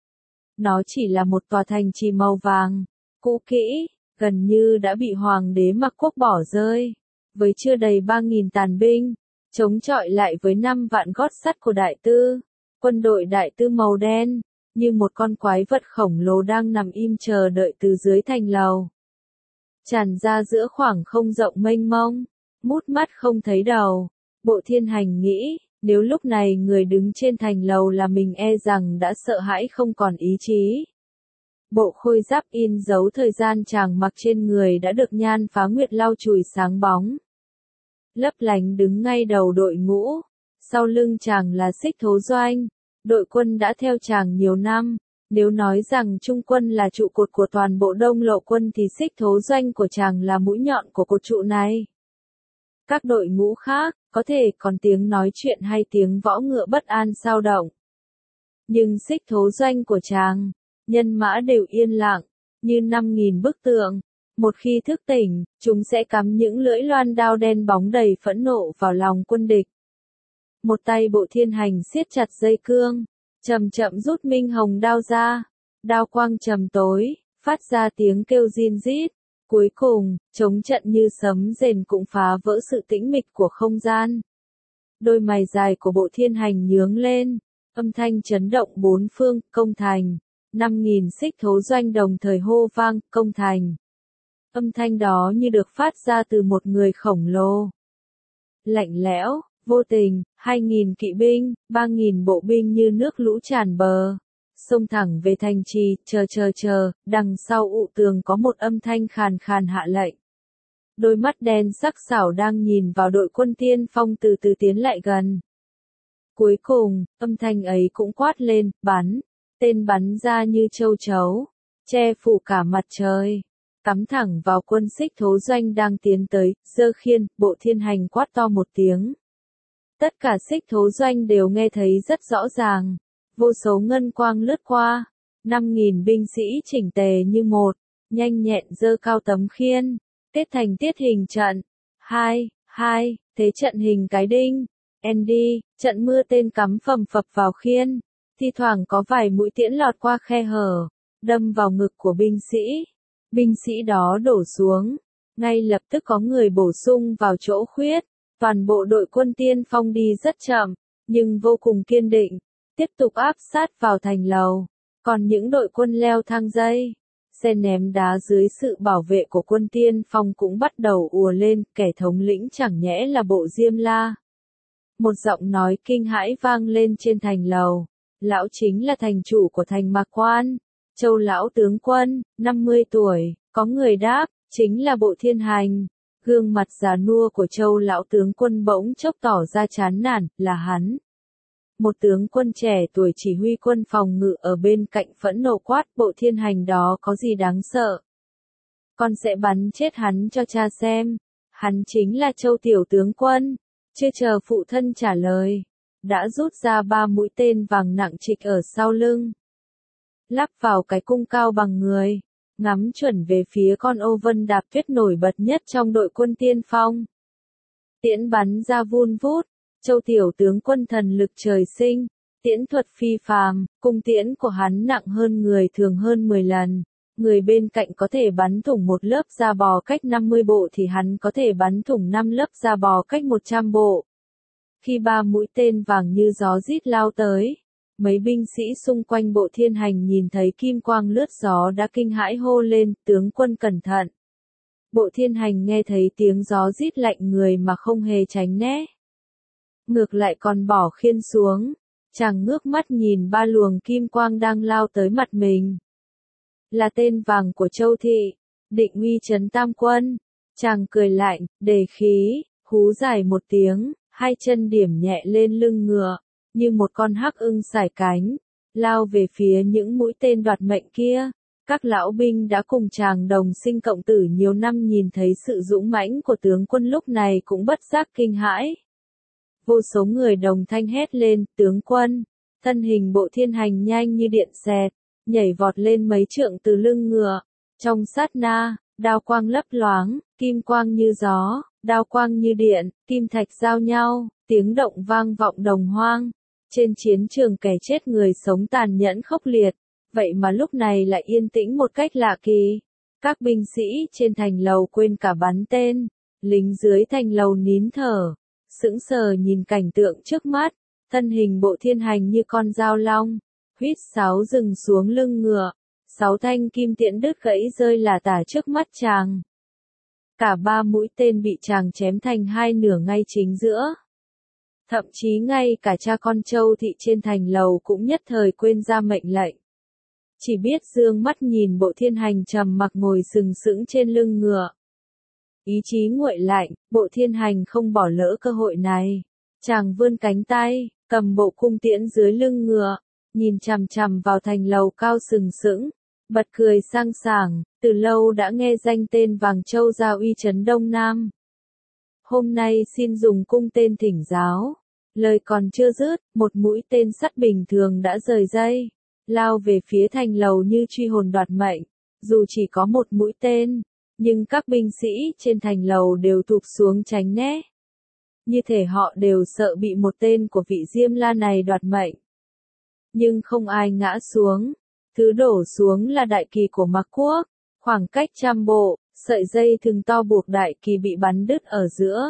Nó chỉ là một tòa thành trì màu vàng, cũ kỹ, gần như đã bị Hoàng đế Mạc Quốc bỏ rơi, với chưa đầy ba nghìn tàn binh, chống chọi lại với năm vạn gót sắt của Đại Tư. Quân đội Đại Tư màu đen, như một con quái vật khổng lồ đang nằm im chờ đợi từ dưới thành lầu. Tràn ra giữa khoảng không rộng mênh mông, mút mắt không thấy đầu. Bộ Thiên Hành nghĩ, nếu lúc này người đứng trên thành lầu là mình e rằng đã sợ hãi không còn ý chí. Bộ khôi giáp in dấu thời gian chàng mặc trên người đã được Nhan Phá Nguyệt lau chùi sáng bóng. Lấp lánh đứng ngay đầu đội ngũ, sau lưng chàng là Xích Thố Doanh, đội quân đã theo chàng nhiều năm. Nếu nói rằng Trung quân là trụ cột của toàn bộ Đông Lộ quân thì Xích Thố Doanh của chàng là mũi nhọn của cột trụ này. Các đội ngũ khác, có thể còn tiếng nói chuyện hay tiếng võ ngựa bất an xao động. Nhưng Xích Thố Doanh của chàng, nhân mã đều yên lặng, như năm nghìn bức tượng. Một khi thức tỉnh, chúng sẽ cắm những lưỡi loan đao đen bóng đầy phẫn nộ vào lòng quân địch. Một tay Bộ Thiên Hành siết chặt dây cương, chậm chậm rút minh hồng đao ra, đao quang trầm tối, phát ra tiếng kêu rin rít. Cuối cùng, chống trận như sấm rền cũng phá vỡ sự tĩnh mịch của không gian. Đôi mày dài của Bộ Thiên Hành nhướng lên, âm thanh chấn động bốn phương, công thành. Năm nghìn xích thố doanh đồng thời hô vang, công thành. Âm thanh đó như được phát ra từ một người khổng lồ. Lạnh lẽo, vô tình, hai nghìn kỵ binh, ba nghìn bộ binh như nước lũ tràn bờ. Xông thẳng về thành trì, chờ chờ chờ, đằng sau ụ tường có một âm thanh khàn khàn hạ lệnh. Đôi mắt đen sắc sảo đang nhìn vào đội quân tiên phong từ từ tiến lại gần. Cuối cùng, âm thanh ấy cũng quát lên, bắn. Tên bắn ra như châu chấu, che phủ cả mặt trời, cắm thẳng vào quân xích thố doanh đang tiến tới, giơ khiên, Bộ Thiên Hành quát to một tiếng. Tất cả xích thố doanh đều nghe thấy rất rõ ràng, vô số ngân quang lướt qua, năm nghìn binh sĩ chỉnh tề như một, nhanh nhẹn giơ cao tấm khiên, tiết thành tiết hình trận, hai, hai, thế trận hình cái đinh, Andy, trận mưa tên cắm phầm phập vào khiên. Thi thoảng có vài mũi tiễn lọt qua khe hở, đâm vào ngực của binh sĩ. Binh sĩ đó đổ xuống, ngay lập tức có người bổ sung vào chỗ khuyết. Toàn bộ đội quân tiên phong đi rất chậm, nhưng vô cùng kiên định, tiếp tục áp sát vào thành lầu. Còn những đội quân leo thang dây, xe ném đá dưới sự bảo vệ của quân tiên phong cũng bắt đầu ùa lên, kẻ thống lĩnh chẳng nhẽ là Bộ Diêm La. Một giọng nói kinh hãi vang lên trên thành lầu. Lão chính là thành chủ của thành Mạc Quan, Châu lão tướng quân, năm mươi tuổi, có người đáp, chính là Bộ Thiên Hành. Gương mặt già nua của Châu lão tướng quân bỗng chốc tỏ ra chán nản, là hắn. Một tướng quân trẻ tuổi chỉ huy quân phòng ngự ở bên cạnh phẫn nộ quát, Bộ Thiên Hành đó có gì đáng sợ. Con sẽ bắn chết hắn cho cha xem. Hắn chính là Châu tiểu tướng quân. Chưa chờ phụ thân trả lời, đã rút ra ba mũi tên vàng nặng trịch ở sau lưng. Lắp vào cái cung cao bằng người, ngắm chuẩn về phía con ô vân đạp tuyết nổi bật nhất trong đội quân tiên phong. Tiễn bắn ra vun vút, Châu tiểu tướng quân thần lực trời sinh, tiễn thuật phi phàm, cung tiễn của hắn nặng hơn người thường hơn mười lần. Người bên cạnh có thể bắn thủng một lớp da bò cách năm mươi bộ thì hắn có thể bắn thủng năm lớp da bò cách một trăm bộ. Khi ba mũi tên vàng như gió rít lao tới, mấy binh sĩ xung quanh Bộ Thiên Hành nhìn thấy kim quang lướt gió đã kinh hãi hô lên, tướng quân cẩn thận. Bộ Thiên Hành nghe thấy tiếng gió rít lạnh người mà không hề tránh né. Ngược lại còn bỏ khiên xuống, chàng ngước mắt nhìn ba luồng kim quang đang lao tới mặt mình. Là tên vàng của Châu Thị, định uy trấn tam quân. Chàng cười lạnh, đề khí, hú dài một tiếng, hai chân điểm nhẹ lên lưng ngựa, như một con hắc ưng sải cánh, lao về phía những mũi tên đoạt mệnh kia. Các lão binh đã cùng chàng đồng sinh cộng tử nhiều năm nhìn thấy sự dũng mãnh của tướng quân lúc này cũng bất giác kinh hãi. Vô số người đồng thanh hét lên, tướng quân, thân hình Bộ Thiên Hành nhanh như điện xẹt, nhảy vọt lên mấy trượng từ lưng ngựa. Trong sát na, đao quang lấp loáng, kim quang như gió, đao quang như điện, kim thạch giao nhau, tiếng động vang vọng đồng hoang. Trên chiến trường kẻ chết người sống tàn nhẫn khốc liệt, vậy mà lúc này lại yên tĩnh một cách lạ kỳ. Các binh sĩ trên thành lầu quên cả bắn tên, lính dưới thành lầu nín thở, sững sờ nhìn cảnh tượng trước mắt, thân hình Bộ Thiên Hành như con dao long, huýt sáo dừng xuống lưng ngựa, sáu thanh kim tiễn đứt gãy rơi lả tả trước mắt chàng. Cả ba mũi tên bị chàng chém thành hai nửa ngay chính giữa. Thậm chí ngay cả cha con Châu Thị trên thành lầu cũng nhất thời quên ra mệnh lệnh. Chỉ biết dương mắt nhìn Bộ Thiên Hành trầm mặc ngồi sừng sững trên lưng ngựa. Ý chí nguội lạnh, Bộ Thiên Hành không bỏ lỡ cơ hội này. Chàng vươn cánh tay, cầm bộ cung tiễn dưới lưng ngựa, nhìn chằm chằm vào thành lầu cao sừng sững, bật cười sang sảng, từ lâu đã nghe danh tên Vàng Châu gia uy trấn Đông Nam. Hôm nay xin dùng cung tên thỉnh giáo. Lời còn chưa dứt, một mũi tên sắt bình thường đã rời dây, lao về phía thành lầu như truy hồn đoạt mệnh. Dù chỉ có một mũi tên, nhưng các binh sĩ trên thành lầu đều tụt xuống tránh né. Như thể họ đều sợ bị một tên của vị Diêm La này đoạt mệnh. nhưng không ai ngã xuống. Thứ đổ xuống là đại kỳ của Mạc Quốc, khoảng cách trăm bộ, sợi dây thừng to buộc đại kỳ bị bắn đứt ở giữa.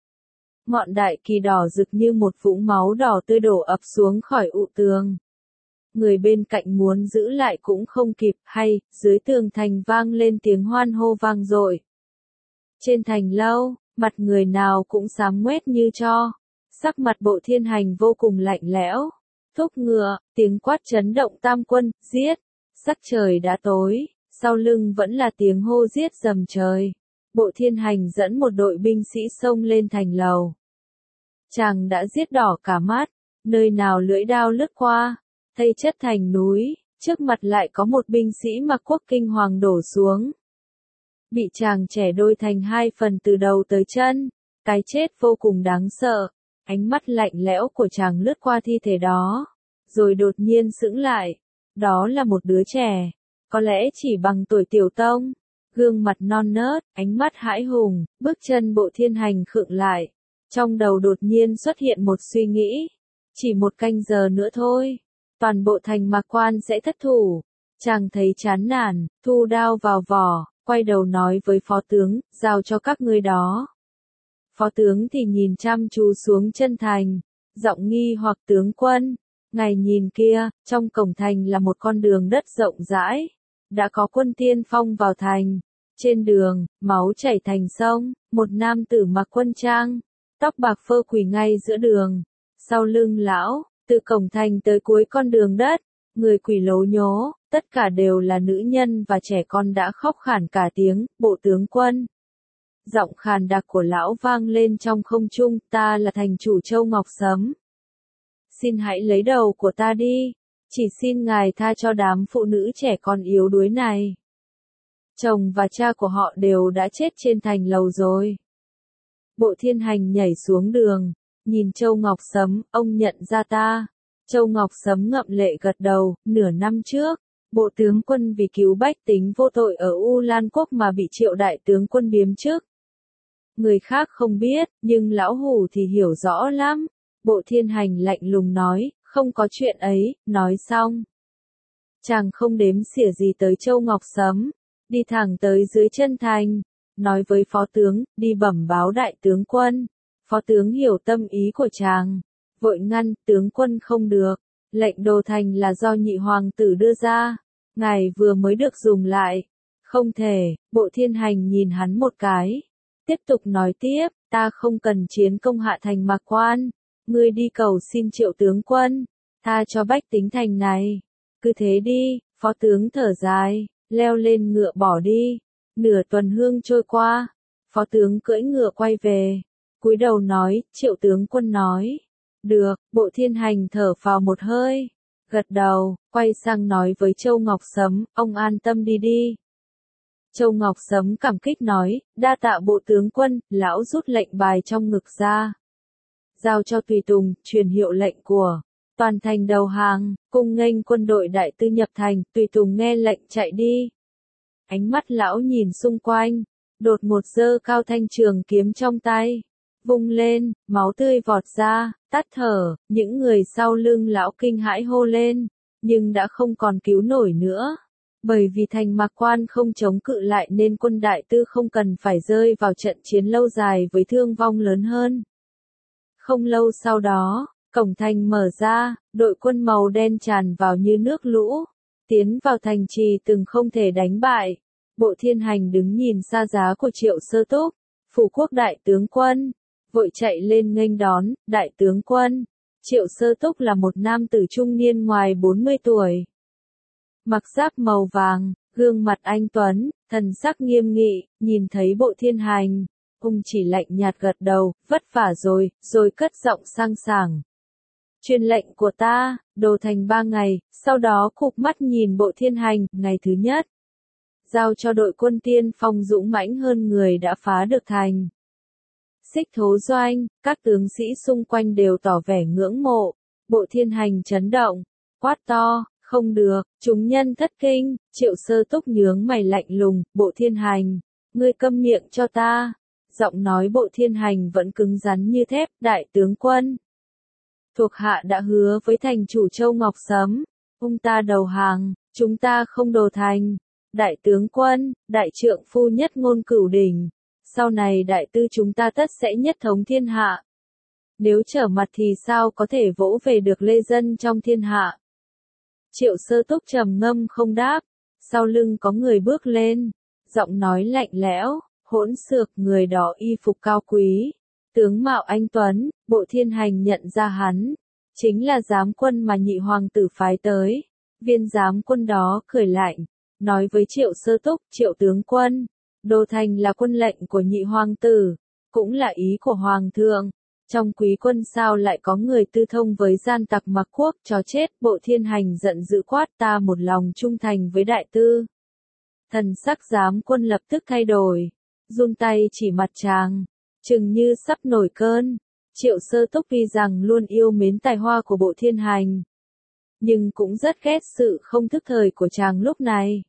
Ngọn đại kỳ đỏ rực như một vũng máu đỏ tươi đổ ập xuống khỏi ụ tường. Người bên cạnh muốn giữ lại cũng không kịp, hay, dưới tường thành vang lên tiếng hoan hô vang dội. Trên thành lâu, mặt người nào cũng xám ngoét như tro. Sắc mặt Bộ Thiên Hành vô cùng lạnh lẽo. Thúc ngựa, tiếng quát chấn động tam quân, giết. Sắc trời đã tối, sau lưng vẫn là tiếng hô giết rầm trời. Bộ Thiên Hành dẫn một đội binh sĩ xông lên thành lầu. Chàng đã giết đỏ cả mắt, nơi nào lưỡi đao lướt qua, thây chất thành núi, trước mặt lại có một binh sĩ Mạc Quốc kinh hoàng đổ xuống. Bị chàng chẻ đôi thành hai phần từ đầu tới chân, cái chết vô cùng đáng sợ, ánh mắt lạnh lẽo của chàng lướt qua thi thể đó, rồi đột nhiên sững lại, đó là một đứa trẻ, có lẽ chỉ bằng tuổi Tiểu Tông, gương mặt non nớt, ánh mắt hãi hùng, bước chân Bộ Thiên Hành khựng lại, trong đầu đột nhiên xuất hiện một suy nghĩ, chỉ một canh giờ nữa thôi, toàn bộ thành Mạc Quan sẽ thất thủ, chàng thấy chán nản, thu đao vào vỏ, quay đầu nói với phó tướng, giao cho các ngươi đó. Phó tướng thì nhìn chăm chú xuống chân thành, giọng nghi hoặc tướng quân, ngài nhìn kia, trong cổng thành là một con đường đất rộng rãi, đã có quân tiên phong vào thành, trên đường, máu chảy thành sông, một nam tử mặc quân trang, tóc bạc phơ quỳ ngay giữa đường, sau lưng lão, từ cổng thành tới cuối con đường đất, người quỳ lố nhố, tất cả đều là nữ nhân và trẻ con đã khóc khản cả tiếng, bộ tướng quân. Giọng khàn đặc của lão vang lên trong không trung, ta là thành chủ Châu Ngọc Sấm. Xin hãy lấy đầu của ta đi, chỉ xin ngài tha cho đám phụ nữ trẻ con yếu đuối này. Chồng và cha của họ đều đã chết trên thành lầu rồi. Bộ Thiên Hành nhảy xuống đường, nhìn Châu Ngọc Sấm, ông nhận ra ta. Châu Ngọc Sấm ngậm lệ gật đầu, nửa năm trước, bộ tướng quân vì cứu bách tính vô tội ở U Lan Quốc mà bị Triệu đại tướng quân biếm chức. Người khác không biết, nhưng lão hủ thì hiểu rõ lắm. Bộ Thiên Hành lạnh lùng nói, không có chuyện ấy, nói xong. Chàng không đếm xỉa gì tới Châu Ngọc Sấm, đi thẳng tới dưới chân thành, nói với phó tướng, đi bẩm báo đại tướng quân. Phó tướng hiểu tâm ý của chàng, vội ngăn, tướng quân không được, lệnh đồ thành là do nhị hoàng tử đưa ra, ngài vừa mới được dùng lại, không thể. Bộ Thiên Hành nhìn hắn một cái, tiếp tục nói tiếp, ta không cần chiến công hạ thành Mạc Quan, ngươi đi cầu xin Triệu tướng quân, tha cho bách tính thành này, cứ thế đi. Phó tướng thở dài, leo lên ngựa bỏ đi, nửa tuần hương trôi qua, phó tướng cưỡi ngựa quay về, cúi đầu nói, Triệu tướng quân nói, được. Bộ Thiên Hành thở phào một hơi, gật đầu, quay sang nói với Châu Ngọc Sấm, ông an tâm đi đi. Châu Ngọc Sấm cảm kích nói, đa tạ bộ tướng quân, lão rút lệnh bài trong ngực ra, giao cho tùy tùng, truyền hiệu lệnh của toàn thành đầu hàng, cung nghênh quân đội đại tư nhập thành, tùy tùng nghe lệnh chạy đi. Ánh mắt lão nhìn xung quanh, đột một giơ cao thanh trường kiếm trong tay, vung lên, máu tươi vọt ra, tắt thở, những người sau lưng lão kinh hãi hô lên, nhưng đã không còn cứu nổi nữa. Bởi vì thành Mạc Quan không chống cự lại nên quân đại tư không cần phải rơi vào trận chiến lâu dài với thương vong lớn hơn. Không lâu sau đó, cổng thành mở ra, đội quân màu đen tràn vào như nước lũ, tiến vào thành trì từng không thể đánh bại. Bộ Thiên Hành đứng nhìn xa giá của Triệu Sơ Túc, phủ quốc đại tướng quân, vội chạy lên nghênh đón, đại tướng quân. Triệu Sơ Túc là một nam tử trung niên ngoài bốn mươi tuổi. Mặc giáp màu vàng, gương mặt anh tuấn, thần sắc nghiêm nghị, nhìn thấy Bộ Thiên Hành, ông chỉ lạnh nhạt gật đầu, vất vả rồi, rồi cất giọng sang sảng. Truyền lệnh của ta, đồ thành ba ngày, sau đó cụp mắt nhìn Bộ Thiên Hành, ngày thứ nhất. Giao cho đội quân tiên phong dũng mãnh hơn người đã phá được thành. Xích Thố Doanh, các tướng sĩ xung quanh đều tỏ vẻ ngưỡng mộ, Bộ Thiên Hành chấn động, quát to, không được, chúng nhân thất kinh. Triệu Sơ Túc nhướng mày lạnh lùng, Bộ Thiên Hành, ngươi câm miệng cho ta. Giọng nói Bộ Thiên Hành vẫn cứng rắn như thép, đại tướng quân. Thuộc hạ đã hứa với thành chủ Châu Ngọc Sấm, ông ta đầu hàng, chúng ta không đồ thành. Đại tướng quân, đại trượng phu nhất ngôn cửu đỉnh, sau này đại tư chúng ta tất sẽ nhất thống thiên hạ. Nếu trở mặt thì sao có thể vỗ về được lê dân trong thiên hạ. Triệu Sơ Túc trầm ngâm không đáp, sau lưng có người bước lên, giọng nói lạnh lẽo, hỗn xược, người đó y phục cao quý, tướng mạo anh tuấn, Bộ Thiên Hành nhận ra hắn, chính là giám quân mà nhị hoàng tử phái tới. Viên giám quân đó cười lạnh, nói với Triệu Sơ Túc, Triệu tướng quân, đồ thành là quân lệnh của nhị hoàng tử, cũng là ý của hoàng thượng. Trong quý quân sao lại có người tư thông với gian tặc Mạc Quốc, cho chết. Bộ Thiên Hành giận dữ quát, ta một lòng trung thành với đại tư. Thần sắc giám quân lập tức thay đổi, run tay chỉ mặt chàng, chừng như sắp nổi cơn. Triệu Sơ Túc vì rằng luôn yêu mến tài hoa của Bộ Thiên Hành, nhưng cũng rất ghét sự không thức thời của chàng lúc này.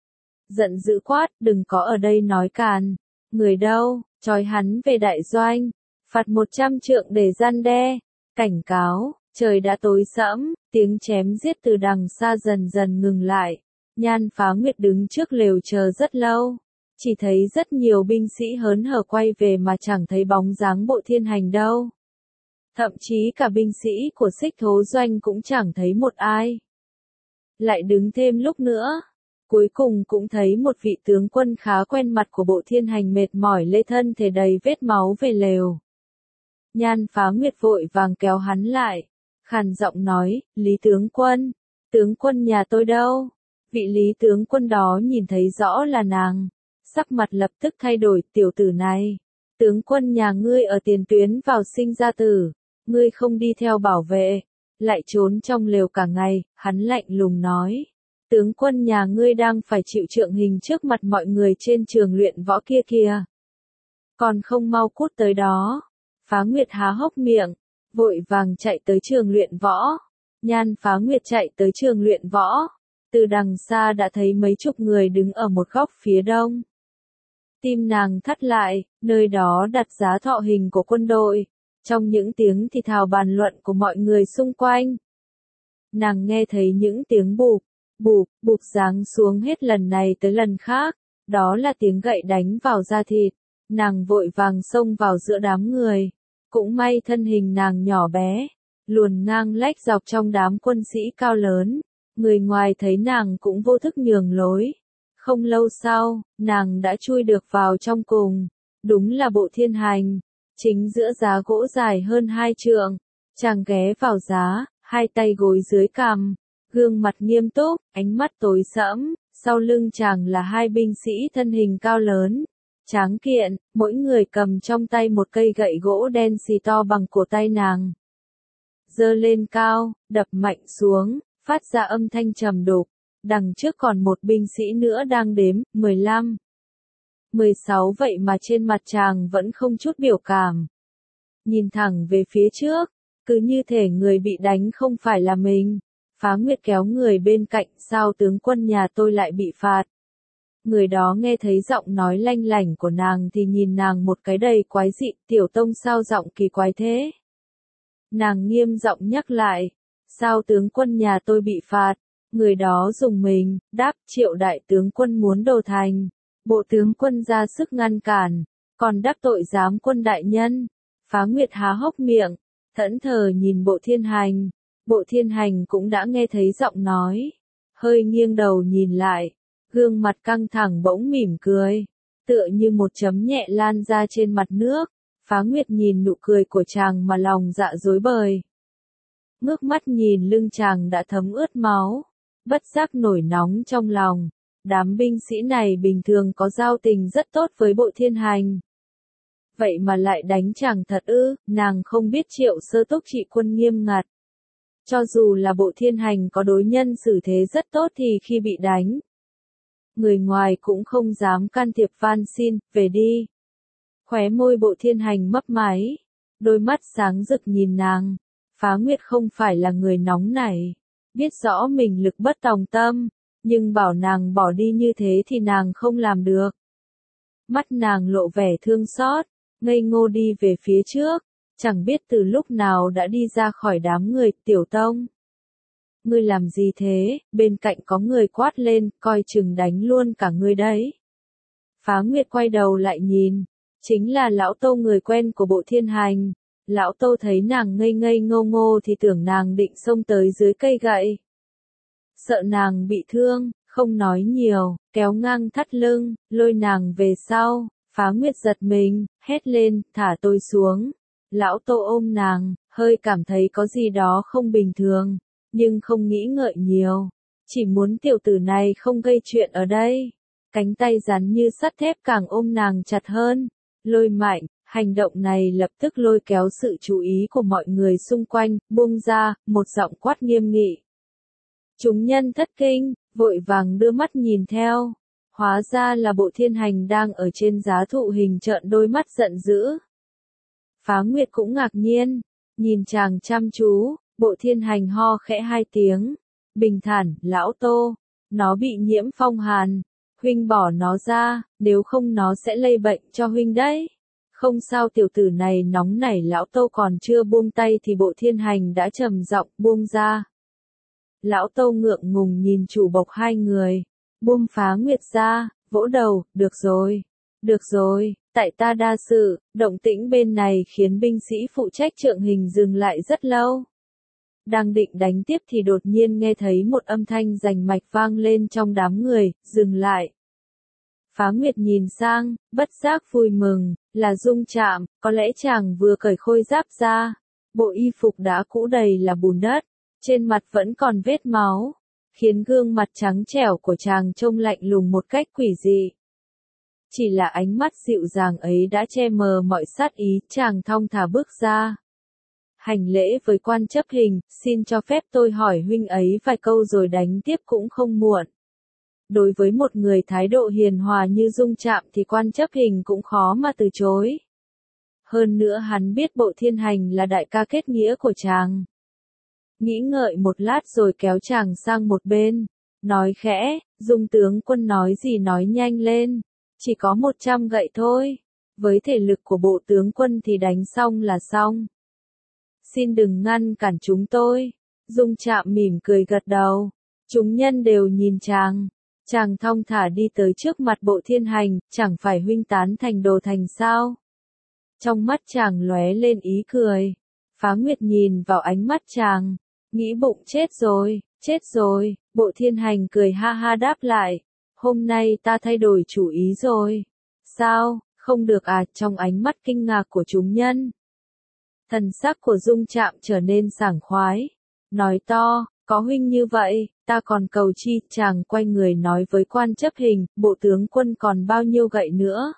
Giận dữ quát, đừng có ở đây nói càn, người đâu, trói hắn về đại doanh, phạt một trăm trượng để gian đe, cảnh cáo. Trời đã tối sẫm, tiếng chém giết từ đằng xa dần dần ngừng lại. Nhan Phá Nguyệt đứng trước lều chờ rất lâu, chỉ thấy rất nhiều binh sĩ hớn hở quay về mà chẳng thấy bóng dáng Bộ Thiên Hành đâu. Thậm chí cả binh sĩ của Xích Thố Doanh cũng chẳng thấy một ai. Lại đứng thêm lúc nữa, cuối cùng cũng thấy một vị tướng quân khá quen mặt của Bộ Thiên Hành mệt mỏi lê thân thể đầy vết máu về lều. Nhan Phá Nguyệt vội vàng kéo hắn lại, khàn giọng nói, Lý tướng quân, tướng quân nhà tôi đâu? Vị Lý tướng quân đó nhìn thấy rõ là nàng, sắc mặt lập tức thay đổi, tiểu tử này, tướng quân nhà ngươi ở tiền tuyến vào sinh ra tử, ngươi không đi theo bảo vệ, lại trốn trong lều cả ngày. Hắn lạnh lùng nói, tướng quân nhà ngươi đang phải chịu trượng hình trước mặt mọi người trên trường luyện võ kia kìa, còn không mau cút tới đó. Phá Nguyệt há hốc miệng, vội vàng chạy tới trường luyện võ. Nhan Phá Nguyệt chạy tới trường luyện võ, từ đằng xa đã thấy mấy chục người đứng ở một góc phía đông. Tim nàng thắt lại, nơi đó đặt giá thọ hình của quân đội, trong những tiếng thì thào bàn luận của mọi người xung quanh. Nàng nghe thấy những tiếng bụp, bụp, bụp giáng xuống hết lần này tới lần khác, đó là tiếng gậy đánh vào da thịt. Nàng vội vàng xông vào giữa đám người, cũng may thân hình nàng nhỏ bé, luồn ngang lách dọc trong đám quân sĩ cao lớn, người ngoài thấy nàng cũng vô thức nhường lối. Không lâu sau, nàng đã chui được vào trong cùng, đúng là Bộ Thiên Hành, chính giữa giá gỗ dài hơn hai trượng, chàng ghé vào giá, hai tay gối dưới cằm, gương mặt nghiêm túc, ánh mắt tối sẫm, sau lưng chàng là hai binh sĩ thân hình cao lớn, tráng kiện, mỗi người cầm trong tay một cây gậy gỗ đen xì to bằng cổ tay nàng. Giơ lên cao, đập mạnh xuống, phát ra âm thanh trầm đục. Đằng trước còn một binh sĩ nữa đang đếm, mười lăm, mười sáu, vậy mà trên mặt chàng vẫn không chút biểu cảm. Nhìn thẳng về phía trước, cứ như thể người bị đánh không phải là mình. Phá Nguyệt kéo người bên cạnh, sao tướng quân nhà tôi lại bị phạt? Người đó nghe thấy giọng nói lanh lảnh của nàng thì nhìn nàng một cái đầy quái dị, tiểu tông sao giọng kỳ quái thế? Nàng nghiêm giọng nhắc lại, sao tướng quân nhà tôi bị phạt? Người đó dùng mình, đáp, Triệu đại tướng quân muốn đồ thành. Bộ tướng quân ra sức ngăn cản, còn đắc tội giám quân đại nhân. Phá Nguyệt há hốc miệng, thẫn thờ nhìn Bộ Thiên Hành. Bộ Thiên Hành cũng đã nghe thấy giọng nói, hơi nghiêng đầu nhìn lại, gương mặt căng thẳng bỗng mỉm cười, tựa như một chấm nhẹ lan ra trên mặt nước. Phá Nguyệt nhìn nụ cười của chàng mà lòng dạ rối bời. Ngước mắt nhìn lưng chàng đã thấm ướt máu, bất giác nổi nóng trong lòng. Đám binh sĩ này bình thường có giao tình rất tốt với Bộ Thiên Hành. Vậy mà lại đánh chàng thật ư? Nàng không biết Triệu Sơ Túc trị quân nghiêm ngặt. Cho dù là Bộ Thiên Hành có đối nhân xử thế rất tốt thì khi bị đánh, người ngoài cũng không dám can thiệp van xin, về đi. Khóe môi Bộ Thiên Hành mấp máy, đôi mắt sáng rực nhìn nàng. Phá Nguyệt không phải là người nóng nảy, biết rõ mình lực bất tòng tâm, nhưng bảo nàng bỏ đi như thế thì nàng không làm được. Mắt nàng lộ vẻ thương xót, ngây ngô đi về phía trước, chẳng biết từ lúc nào đã đi ra khỏi đám người. Tiểu Tông, ngươi làm gì thế? Bên cạnh có người quát lên, coi chừng đánh luôn cả ngươi đấy. Phá Nguyệt quay đầu lại nhìn, chính là lão Tô, người quen của Bộ Thiên Hành. Lão Tô thấy nàng ngây ngây ngô ngô thì tưởng nàng định xông tới dưới cây gậy. Sợ nàng bị thương, không nói nhiều, kéo ngang thắt lưng, lôi nàng về sau. Phá Nguyệt giật mình, hét lên, thả tôi xuống. Lão Tô ôm nàng, hơi cảm thấy có gì đó không bình thường, nhưng không nghĩ ngợi nhiều. Chỉ muốn tiểu tử này không gây chuyện ở đây. Cánh tay rắn như sắt thép càng ôm nàng chặt hơn. Lôi mạnh, hành động này lập tức lôi kéo sự chú ý của mọi người xung quanh, buông ra, một giọng quát nghiêm nghị. Chúng nhân thất kinh, vội vàng đưa mắt nhìn theo. Hóa ra là Bộ Thiên Hành đang ở trên giá thụ hình trợn đôi mắt giận dữ. Phá Nguyệt cũng ngạc nhiên, nhìn chàng chăm chú. Bộ Thiên Hành ho khẽ hai tiếng, bình thản, lão Tô, nó bị nhiễm phong hàn, huynh bỏ nó ra, nếu không nó sẽ lây bệnh cho huynh đấy. Không sao, tiểu tử này nóng nảy. Lão Tô còn chưa buông tay thì Bộ Thiên Hành đã trầm giọng buông ra. Lão Tô ngượng ngùng nhìn chủ bộc hai người, buông Phá Nguyệt ra, vỗ đầu, được rồi, được rồi, tại ta đa sự. Động tĩnh bên này khiến binh sĩ phụ trách trượng hình dừng lại rất lâu. Đang định đánh tiếp thì đột nhiên nghe thấy một âm thanh rành mạch vang lên trong đám người, dừng lại. Phá Nguyệt nhìn sang, bất giác vui mừng, là Dung Trạm, có lẽ chàng vừa cởi khôi giáp ra. Bộ y phục đã cũ đầy là bùn đất, trên mặt vẫn còn vết máu, khiến gương mặt trắng trẻo của chàng trông lạnh lùng một cách quỷ dị. Chỉ là ánh mắt dịu dàng ấy đã che mờ mọi sát ý, chàng thong thả bước ra. Hành lễ với quan chấp hình, xin cho phép tôi hỏi huynh ấy vài câu rồi đánh tiếp cũng không muộn. Đối với một người thái độ hiền hòa như Dung Trạm thì quan chấp hình cũng khó mà từ chối. Hơn nữa hắn biết Bộ Thiên Hành là đại ca kết nghĩa của chàng. Nghĩ ngợi một lát rồi kéo chàng sang một bên, nói khẽ, Dung tướng quân nói gì nói nhanh lên, chỉ có một trăm gậy thôi, với thể lực của bộ tướng quân thì đánh xong là xong. Xin đừng ngăn cản chúng tôi. Dung Trạm mỉm cười gật đầu. Chúng nhân đều nhìn chàng. Chàng thong thả đi tới trước mặt Bộ Thiên Hành, chẳng phải huynh tán thành Đồ Thành sao? Trong mắt chàng lóe lên ý cười. Phá Nguyệt nhìn vào ánh mắt chàng, nghĩ bụng chết rồi, chết rồi. Bộ Thiên Hành cười ha ha đáp lại, hôm nay ta thay đổi chủ ý rồi. Sao, không được à? Trong ánh mắt kinh ngạc của chúng nhân, thần sắc của Dung Trạm trở nên sảng khoái, nói to, có huynh như vậy, ta còn cầu chi. Chàng quay người nói với quan chấp hình, bộ tướng quân còn bao nhiêu gậy nữa?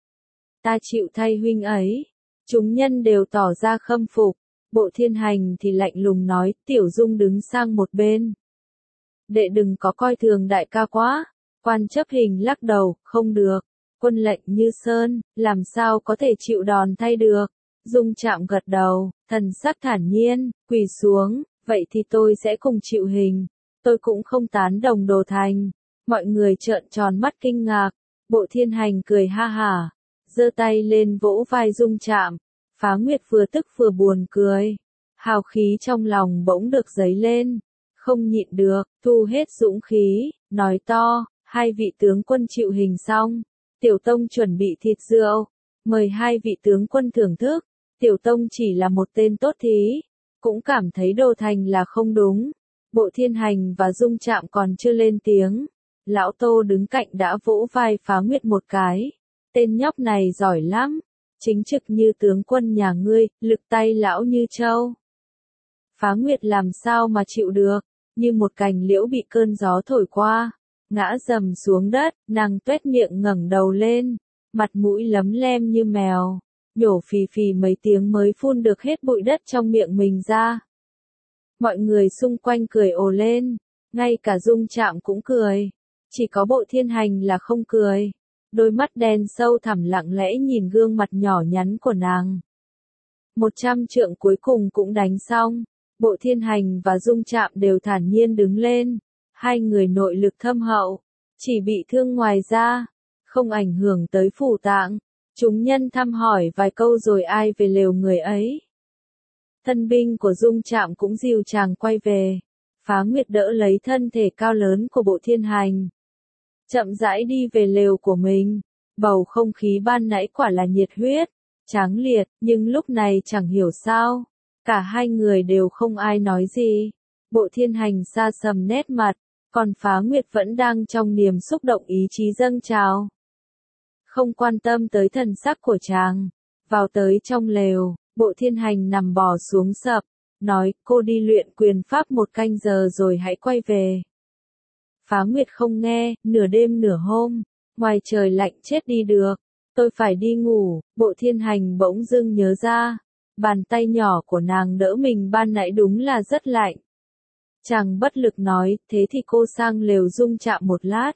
Ta chịu thay huynh ấy. Chúng nhân đều tỏ ra khâm phục. Bộ Thiên Hành thì lạnh lùng nói, Tiểu Dung đứng sang một bên. Đệ đừng có coi thường đại ca quá. Quan chấp hình lắc đầu, không được, quân lệnh như sơn, làm sao có thể chịu đòn thay được. Dung Trạm gật đầu, thần sắc thản nhiên, quỳ xuống, vậy thì tôi sẽ cùng chịu hình. Tôi cũng không tán đồng Đồ Thành. Mọi người trợn tròn mắt kinh ngạc. Bộ Thiên Hành cười ha hả, giơ tay lên vỗ vai Dung Trạm. Phá Nguyệt vừa tức vừa buồn cười, hào khí trong lòng bỗng được dấy lên, không nhịn được, thu hết dũng khí, nói to, hai vị tướng quân chịu hình xong, Tiểu Tông chuẩn bị thịt rượu, mời hai vị tướng quân thưởng thức. Tiểu Tông chỉ là một tên tốt thí, cũng cảm thấy Đồ Thành là không đúng. Bộ Thiên Hành và Dung Trạm còn chưa lên tiếng, lão Tô đứng cạnh đã vỗ vai Phá Nguyệt một cái. Tên nhóc này giỏi lắm, chính trực như tướng quân nhà ngươi, lực tay lão như trâu. Phá Nguyệt làm sao mà chịu được, như một cành liễu bị cơn gió thổi qua, ngã rầm xuống đất. Nàng tuét miệng ngẩng đầu lên, mặt mũi lấm lem như mèo, nhổ phì phì mấy tiếng mới phun được hết bụi đất trong miệng mình ra. Mọi người xung quanh cười ồ lên, ngay cả Dung Trạm cũng cười, chỉ có Bộ Thiên Hành là không cười. Đôi mắt đen sâu thẳm lặng lẽ nhìn gương mặt nhỏ nhắn của nàng. Một trăm trượng cuối cùng cũng đánh xong, Bộ Thiên Hành và Dung Trạm đều thản nhiên đứng lên. Hai người nội lực thâm hậu, chỉ bị thương ngoài da, không ảnh hưởng tới phủ tạng. Chúng nhân thăm hỏi vài câu rồi ai về lều người ấy. Thân binh của Dung Trạm cũng dìu chàng quay về. Phá Nguyệt đỡ lấy thân thể cao lớn của Bộ Thiên Hành, chậm rãi đi về lều của mình. Bầu không khí ban nãy quả là nhiệt huyết, tráng liệt, nhưng lúc này chẳng hiểu sao, cả hai người đều không ai nói gì. Bộ Thiên Hành xa sầm nét mặt, còn Phá Nguyệt vẫn đang trong niềm xúc động ý chí dâng trào, không quan tâm tới thần sắc của chàng. Vào tới trong lều, Bộ Thiên Hành nằm bò xuống sập, nói, cô đi luyện quyền pháp một canh giờ rồi hãy quay về. Phá Nguyệt không nghe, nửa đêm nửa hôm, ngoài trời lạnh chết đi được, tôi phải đi ngủ. Bộ Thiên Hành bỗng dưng nhớ ra, bàn tay nhỏ của nàng đỡ mình ban nãy đúng là rất lạnh. Chàng bất lực nói, thế thì cô sang lều Dung Trạm một lát.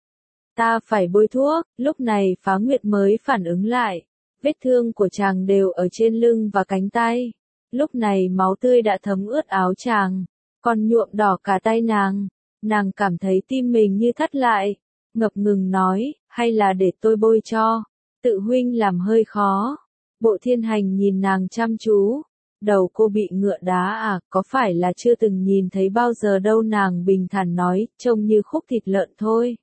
Ta phải bôi thuốc. Lúc này Phá Nguyệt mới phản ứng lại, vết thương của chàng đều ở trên lưng và cánh tay. Lúc này máu tươi đã thấm ướt áo chàng, còn nhuộm đỏ cả tay nàng. Nàng cảm thấy tim mình như thắt lại, ngập ngừng nói, hay là để tôi bôi cho, tự huynh làm hơi khó. Bộ Thiên Hành nhìn nàng chăm chú, đầu cô bị ngựa đá à, có phải là chưa từng nhìn thấy bao giờ đâu. Nàng bình thản nói, trông như khúc thịt lợn thôi.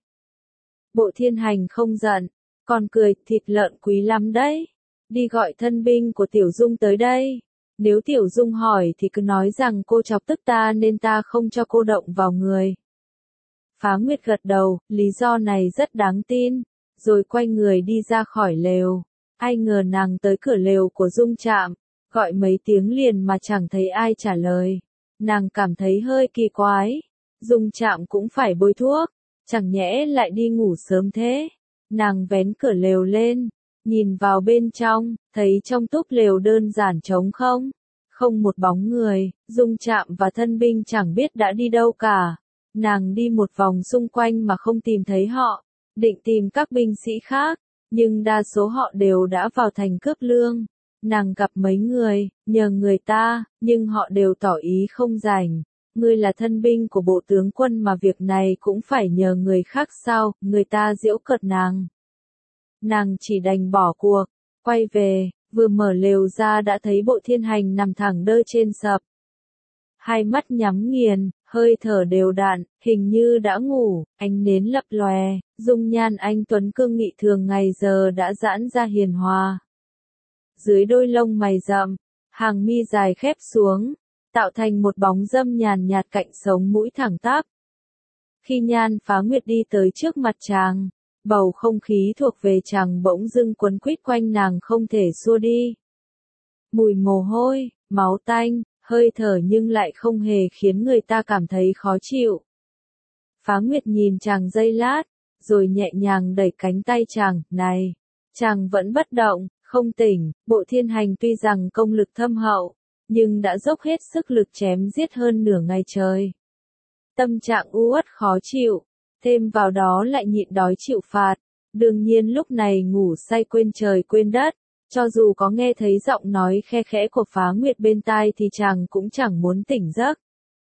Bộ Thiên Hành không giận, còn cười, thịt lợn quý lắm đấy, đi gọi thân binh của Tiểu Dung tới đây. Nếu Tiểu Dung hỏi thì cứ nói rằng cô chọc tức ta nên ta không cho cô động vào người. Phá Nguyệt gật đầu, lý do này rất đáng tin, rồi quay người đi ra khỏi lều. Ai ngờ nàng tới cửa lều của Dung Trạm, gọi mấy tiếng liền mà chẳng thấy ai trả lời. Nàng cảm thấy hơi kỳ quái, Dung Trạm cũng phải bôi thuốc, chẳng nhẽ lại đi ngủ sớm thế. Nàng vén cửa lều lên, nhìn vào bên trong, thấy trong túp lều đơn giản trống không, không một bóng người. Dung Trạm và thân binh chẳng biết đã đi đâu cả. Nàng đi một vòng xung quanh mà không tìm thấy họ, định tìm các binh sĩ khác, nhưng đa số họ đều đã vào thành cướp lương. Nàng gặp mấy người, nhờ người ta, nhưng họ đều tỏ ý không rảnh. Ngươi là thân binh của bộ tướng quân mà việc này cũng phải nhờ người khác sao? Người ta giễu cợt nàng. Nàng chỉ đành bỏ cuộc, quay về, vừa mở lều ra đã thấy Bộ Thiên Hành nằm thẳng đơ trên sập. Hai mắt nhắm nghiền, hơi thở đều đặn, hình như đã ngủ, ánh nến lập lòe, dung nhan anh tuấn cương nghị thường ngày giờ đã giãn ra hiền hòa. Dưới đôi lông mày rậm, hàng mi dài khép xuống, tạo thành một bóng râm nhàn nhạt cạnh sống mũi thẳng tắp. Khi Nhan Phá Nguyệt đi tới trước mặt chàng, bầu không khí thuộc về chàng bỗng dưng quấn quýt quanh nàng không thể xua đi. Mùi mồ hôi, máu tanh, hơi thở nhưng lại không hề khiến người ta cảm thấy khó chịu. Phá Nguyệt nhìn chàng giây lát, rồi nhẹ nhàng đẩy cánh tay chàng, này. Chàng vẫn bất động, không tỉnh. Bộ Thiên Hành tuy rằng công lực thâm hậu, nhưng đã dốc hết sức lực chém giết hơn nửa ngày trời. Tâm trạng u uất khó chịu, thêm vào đó lại nhịn đói chịu phạt, đương nhiên lúc này ngủ say quên trời quên đất. Cho dù có nghe thấy giọng nói khe khẽ của Phá Nguyệt bên tai thì chàng cũng chẳng muốn tỉnh giấc.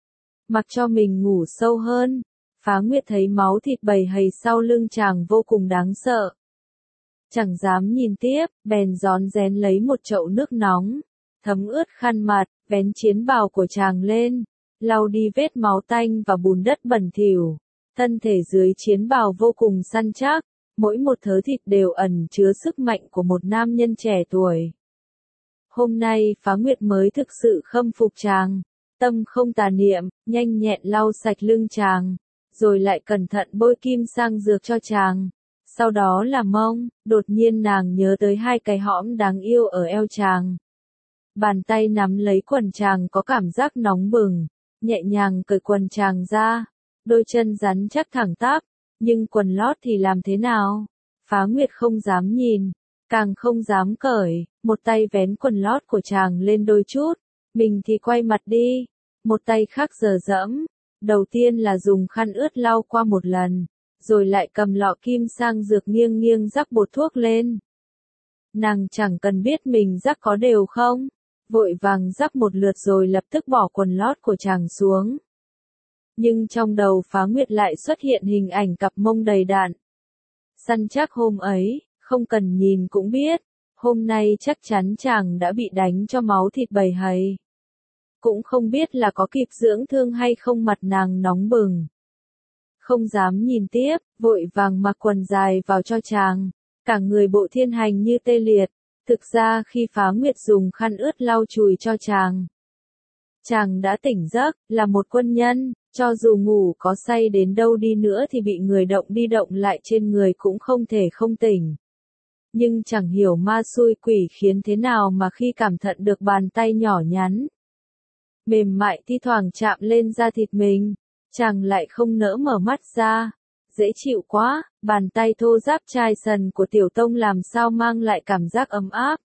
Mặc cho mình ngủ sâu hơn, Phá Nguyệt thấy máu thịt bầy hầy sau lưng chàng vô cùng đáng sợ. Chẳng dám nhìn tiếp, bèn rón rén lấy một chậu nước nóng, thấm ướt khăn mặt, vén chiến bào của chàng lên, lau đi vết máu tanh và bùn đất bẩn thỉu. Thân thể dưới chiến bào vô cùng săn chắc, mỗi một thớ thịt đều ẩn chứa sức mạnh của một nam nhân trẻ tuổi. Hôm nay Phá Nguyệt mới thực sự khâm phục chàng, tâm không tà niệm, nhanh nhẹn lau sạch lưng chàng, rồi lại cẩn thận bôi kim sang dược cho chàng. Sau đó là mông, đột nhiên nàng nhớ tới hai cái hõm đáng yêu ở eo chàng. Bàn tay nắm lấy quần chàng có cảm giác nóng bừng, nhẹ nhàng cởi quần chàng ra, đôi chân rắn chắc thẳng tắp, nhưng quần lót thì làm thế nào? Phá Nguyệt không dám nhìn, càng không dám cởi, một tay vén quần lót của chàng lên đôi chút, mình thì quay mặt đi, một tay khác giở dẫm, đầu tiên là dùng khăn ướt lau qua một lần, rồi lại cầm lọ kim sang dược nghiêng nghiêng rắc bột thuốc lên. Nàng chẳng cần biết mình rắc có đều không, vội vàng rắc một lượt rồi lập tức bỏ quần lót của chàng xuống. Nhưng trong đầu Phá Nguyệt lại xuất hiện hình ảnh cặp mông đầy đặn. Săn chắc hôm ấy, không cần nhìn cũng biết, hôm nay chắc chắn chàng đã bị đánh cho máu thịt bầy hầy. cũng không biết là có kịp dưỡng thương hay không, mặt nàng nóng bừng. Không dám nhìn tiếp, vội vàng mặc quần dài vào cho chàng, cả người Bộ Thiên Hành như tê liệt, thực ra khi Phá Nguyệt dùng khăn ướt lau chùi cho chàng. Chàng đã tỉnh giấc, là một quân nhân, cho dù ngủ có say đến đâu đi nữa thì bị người động đi động lại trên người cũng không thể không tỉnh. Nhưng chẳng hiểu ma xui quỷ khiến thế nào mà khi cảm thận được bàn tay nhỏ nhắn, mềm mại thi thoảng chạm lên da thịt mình, chàng lại không nỡ mở mắt ra. Dễ chịu quá, bàn tay thô ráp chai sần của Tiểu Tông làm sao mang lại cảm giác ấm áp.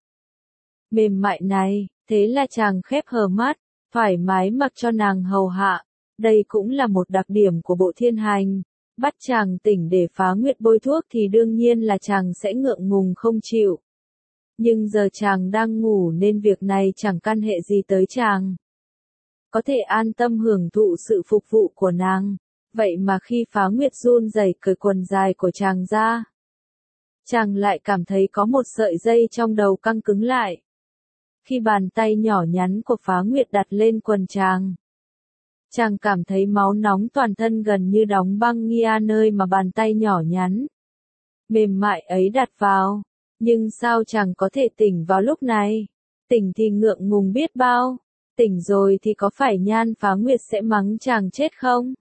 Mềm mại này, thế là chàng khép hờ mắt, thoải mái mặc cho nàng hầu hạ. Đây cũng là một đặc điểm của Bộ Thiên Hành. Bắt chàng tỉnh để Phá Nguyệt bôi thuốc thì đương nhiên là chàng sẽ ngượng ngùng không chịu. Nhưng giờ chàng đang ngủ nên việc này chẳng căn hệ gì tới chàng. Có thể an tâm hưởng thụ sự phục vụ của nàng. Vậy mà khi Phá Nguyệt run rẩy cởi quần dài của chàng ra, chàng lại cảm thấy có một sợi dây trong đầu căng cứng lại. Khi bàn tay nhỏ nhắn của Phá Nguyệt đặt lên quần chàng, chàng cảm thấy máu nóng toàn thân gần như đóng băng nghia nơi mà bàn tay nhỏ nhắn, mềm mại ấy đặt vào. Nhưng sao chàng có thể tỉnh vào lúc này? Tỉnh thì ngượng ngùng biết bao. Tỉnh rồi thì có phải Nhan Phá Nguyệt sẽ mắng chàng chết không?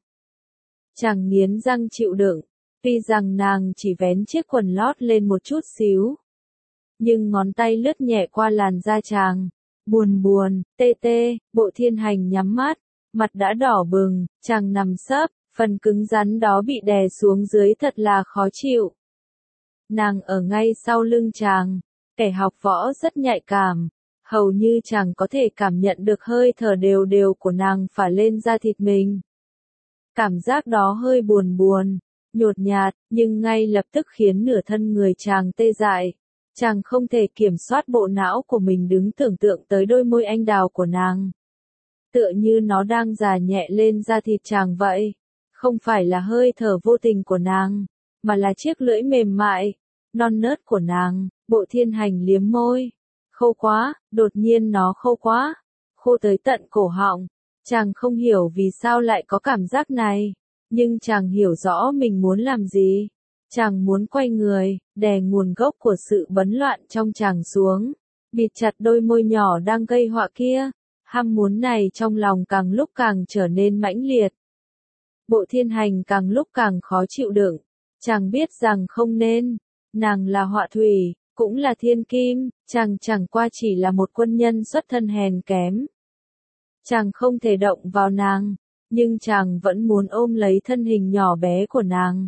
Chàng nghiến răng chịu đựng, tuy rằng nàng chỉ vén chiếc quần lót lên một chút xíu. Nhưng ngón tay lướt nhẹ qua làn da chàng, buồn buồn, tê tê. Bộ Thiên Hành nhắm mắt, mặt đã đỏ bừng, chàng nằm sấp, phần cứng rắn đó bị đè xuống dưới thật là khó chịu. Nàng ở ngay sau lưng chàng, kẻ học võ rất nhạy cảm, hầu như chàng có thể cảm nhận được hơi thở đều đều của nàng phả lên da thịt mình. Cảm giác đó hơi buồn buồn, nhột nhạt, nhưng ngay lập tức khiến nửa thân người chàng tê dại. Chàng không thể kiểm soát bộ não của mình đứng tưởng tượng tới đôi môi anh đào của nàng. Tựa như nó đang già nhẹ lên da thịt chàng vậy. Không phải là hơi thở vô tình của nàng, mà là chiếc lưỡi mềm mại, non nớt của nàng. Bộ Thiên Hành liếm môi. Khô quá, đột nhiên nó khô quá. Khô tới tận cổ họng. Chàng không hiểu vì sao lại có cảm giác này, nhưng chàng hiểu rõ mình muốn làm gì. Chàng muốn quay người, đè nguồn gốc của sự bấn loạn trong chàng xuống, bịt chặt đôi môi nhỏ đang gây họa kia. Ham muốn này trong lòng càng lúc càng trở nên mãnh liệt. Bộ Thiên Hành càng lúc càng khó chịu đựng. Chàng biết rằng không nên. Nàng là họa thủy, cũng là thiên kim, chàng chẳng qua chỉ là một quân nhân xuất thân hèn kém. Chàng không thể động vào nàng, nhưng chàng vẫn muốn ôm lấy thân hình nhỏ bé của nàng.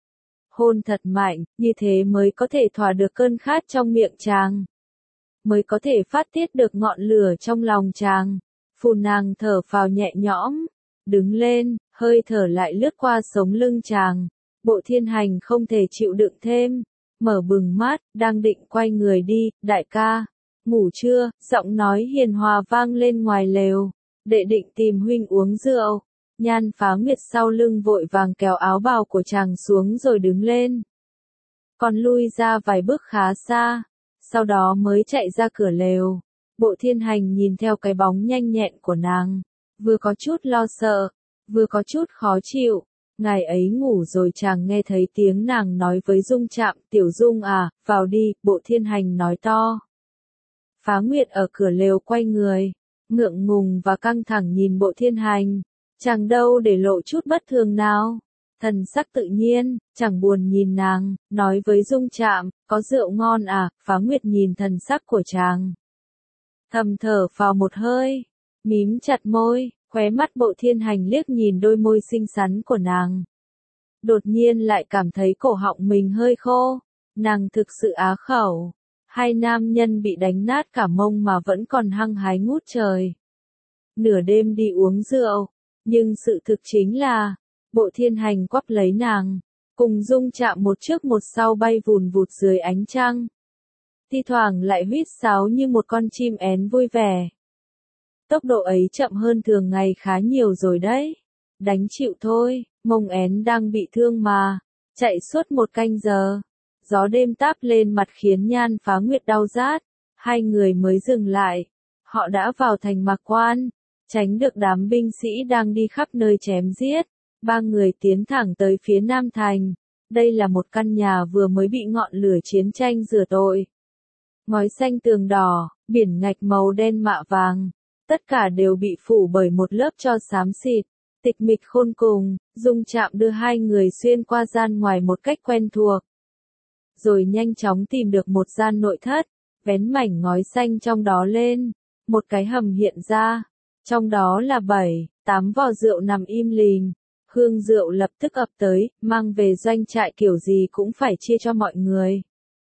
Hôn thật mạnh, như thế mới có thể thỏa được cơn khát trong miệng chàng. Mới có thể phát tiết được ngọn lửa trong lòng chàng. Phù nàng thở phào nhẹ nhõm, đứng lên, hơi thở lại lướt qua sống lưng chàng. Bộ Thiên Hành không thể chịu đựng thêm, mở bừng mắt, đang định quay người đi. Đại ca, ngủ chưa? Giọng nói hiền hòa vang lên ngoài lều. Đệ định tìm huynh uống rượu. Nhan Phá Nguyệt sau lưng vội vàng kéo áo bào của chàng xuống rồi đứng lên. Còn lui ra vài bước khá xa, sau đó mới chạy ra cửa lều. Bộ Thiên Hành nhìn theo cái bóng nhanh nhẹn của nàng, vừa có chút lo sợ, vừa có chút khó chịu. Ngày ấy ngủ rồi chàng nghe thấy tiếng nàng nói với Dung Trạm, Tiểu Dung à, vào đi. Bộ Thiên Hành nói to. Phá Nguyệt ở cửa lều quay người, ngượng ngùng và căng thẳng nhìn Bộ Thiên Hành. Chàng đâu để lộ chút bất thường nào. Thần sắc tự nhiên, chẳng buồn nhìn nàng, nói với Dung Trạm, có rượu ngon à? Phá Nguyệt nhìn thần sắc của chàng, thầm thở phào một hơi, mím chặt môi, khóe mắt Bộ Thiên Hành liếc nhìn đôi môi xinh xắn của nàng. Đột nhiên lại cảm thấy cổ họng mình hơi khô, nàng thực sự á khẩu. Hai nam nhân bị đánh nát cả mông mà vẫn còn hăng hái ngút trời. Nửa đêm đi uống rượu, nhưng sự thực chính là, Bộ Thiên Hành quắp lấy nàng, cùng Dung Trạm một trước một sau bay vùn vụt dưới ánh trăng. Thi thoảng lại huýt sáo như một con chim én vui vẻ. Tốc độ ấy chậm hơn thường ngày khá nhiều rồi đấy. Đánh chịu thôi, mông én đang bị thương mà. Chạy suốt một canh giờ. Gió đêm táp lên mặt khiến Nhan Phá Nguyệt đau rát. Hai người mới dừng lại. Họ đã vào thành Mạc Quan. tránh được đám binh sĩ đang đi khắp nơi chém giết. Ba người tiến thẳng tới phía Nam Thành. Đây là một căn nhà vừa mới bị ngọn lửa chiến tranh rửa tội. Ngói xanh tường đỏ, biển ngạch màu đen mạ vàng. Tất cả đều bị phủ bởi một lớp tro xám xịt. Tịch mịch khôn cùng, Dung Trạm đưa hai người xuyên qua gian ngoài một cách quen thuộc. Rồi nhanh chóng tìm được một gian nội thất, vén mảnh ngói xanh trong đó lên. Một cái hầm hiện ra. Trong đó là bảy, tám vò rượu nằm im lìm. Hương rượu lập tức ập tới, mang về doanh trại kiểu gì cũng phải chia cho mọi người.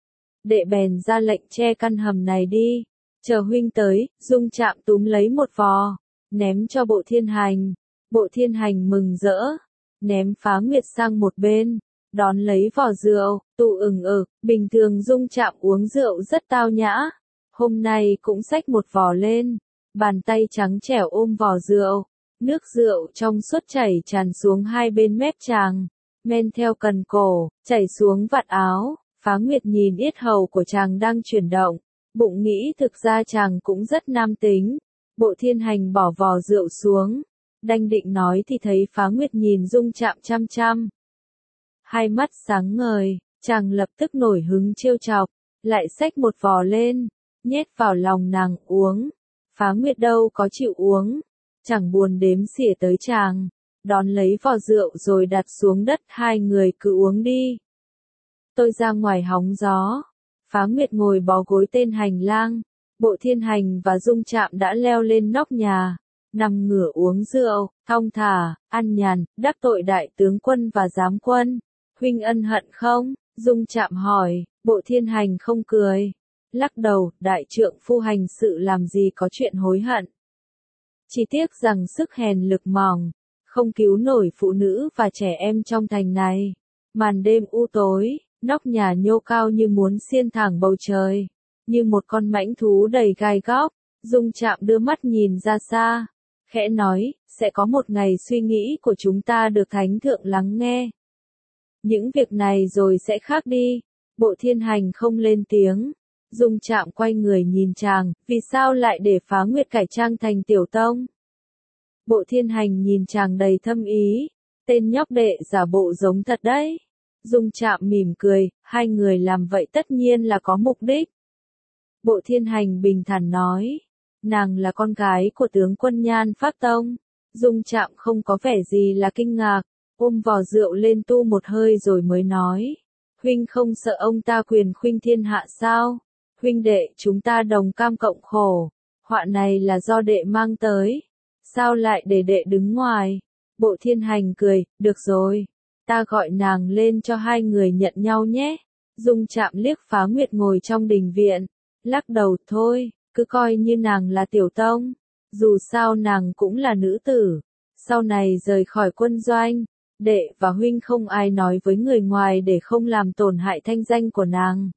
Đệ bèn ra lệnh che căn hầm này đi. Chờ huynh tới, Dung Trạm túm lấy một vò, ném cho Bộ Thiên Hành. Bộ Thiên Hành mừng rỡ, ném Phá Nguyệt sang một bên, đón lấy vò rượu, tụ ừng ực, bình thường Dung Trạm uống rượu rất tao nhã. Hôm nay cũng xách một vò lên, bàn tay trắng trẻo ôm vò rượu. Nước rượu trong suốt chảy tràn xuống hai bên mép chàng, men theo cần cổ, chảy xuống vạt áo. Phá Nguyệt nhìn yết hầu của chàng đang chuyển động, bụng nghĩ thực ra chàng cũng rất nam tính. Bộ Thiên Hành bỏ vò rượu xuống, đanh định nói thì thấy Phá Nguyệt nhìn Dung Trạm chăm chăm. Hai mắt sáng ngời, chàng lập tức nổi hứng trêu chọc, lại xách một vò lên, nhét vào lòng nàng uống. Phá Nguyệt đâu có chịu uống, chẳng buồn đếm xỉa tới chàng, đón lấy vò rượu rồi đặt xuống đất, hai người cứ uống đi. Tôi ra ngoài hóng gió. Phá Nguyệt ngồi bó gối tên hành lang. Bộ Thiên Hành và Dung Trạm đã leo lên nóc nhà, nằm ngửa uống rượu, thong thả, ăn nhàn, đắc tội đại tướng quân và giám quân. Huynh ân hận không? Dung Trạm hỏi. Bộ Thiên Hành không cười, lắc đầu, đại trượng phu hành sự làm gì có chuyện hối hận. Chỉ tiếc rằng sức hèn lực mỏng, không cứu nổi phụ nữ và trẻ em trong thành này. Màn đêm u tối, nóc nhà nhô cao như muốn xiên thẳng bầu trời, như một con mãnh thú đầy gai góc. Dung Trạm đưa mắt nhìn ra xa, khẽ nói, sẽ có một ngày suy nghĩ của chúng ta được thánh thượng lắng nghe. Những việc này rồi sẽ khác đi. Bộ Thiên Hành không lên tiếng. Dung Trạm quay người nhìn chàng, vì sao lại để Phá Nguyệt cải trang thành tiểu tông? Bộ Thiên Hành nhìn chàng đầy thâm ý, tên nhóc đệ giả bộ giống thật đấy. Dung Trạm mỉm cười, hai người làm vậy tất nhiên là có mục đích. Bộ Thiên Hành bình thản nói, nàng là con gái của tướng quân Nhan Phát Tông. Dung Trạm không có vẻ gì là kinh ngạc, ôm vò rượu lên tu một hơi rồi mới nói, huynh không sợ ông ta quyền khuynh thiên hạ sao? Huynh đệ chúng ta đồng cam cộng khổ, họa này là do đệ mang tới, sao lại để đệ đứng ngoài? Bộ Thiên Hành cười, được rồi, ta gọi nàng lên cho hai người nhận nhau nhé. Dung Trạm liếc Phá Nguyệt ngồi trong đình viện, lắc đầu, thôi, cứ coi như nàng là tiểu tông, dù sao nàng cũng là nữ tử, sau này rời khỏi quân doanh, đệ và huynh không ai nói với người ngoài để không làm tổn hại thanh danh của nàng.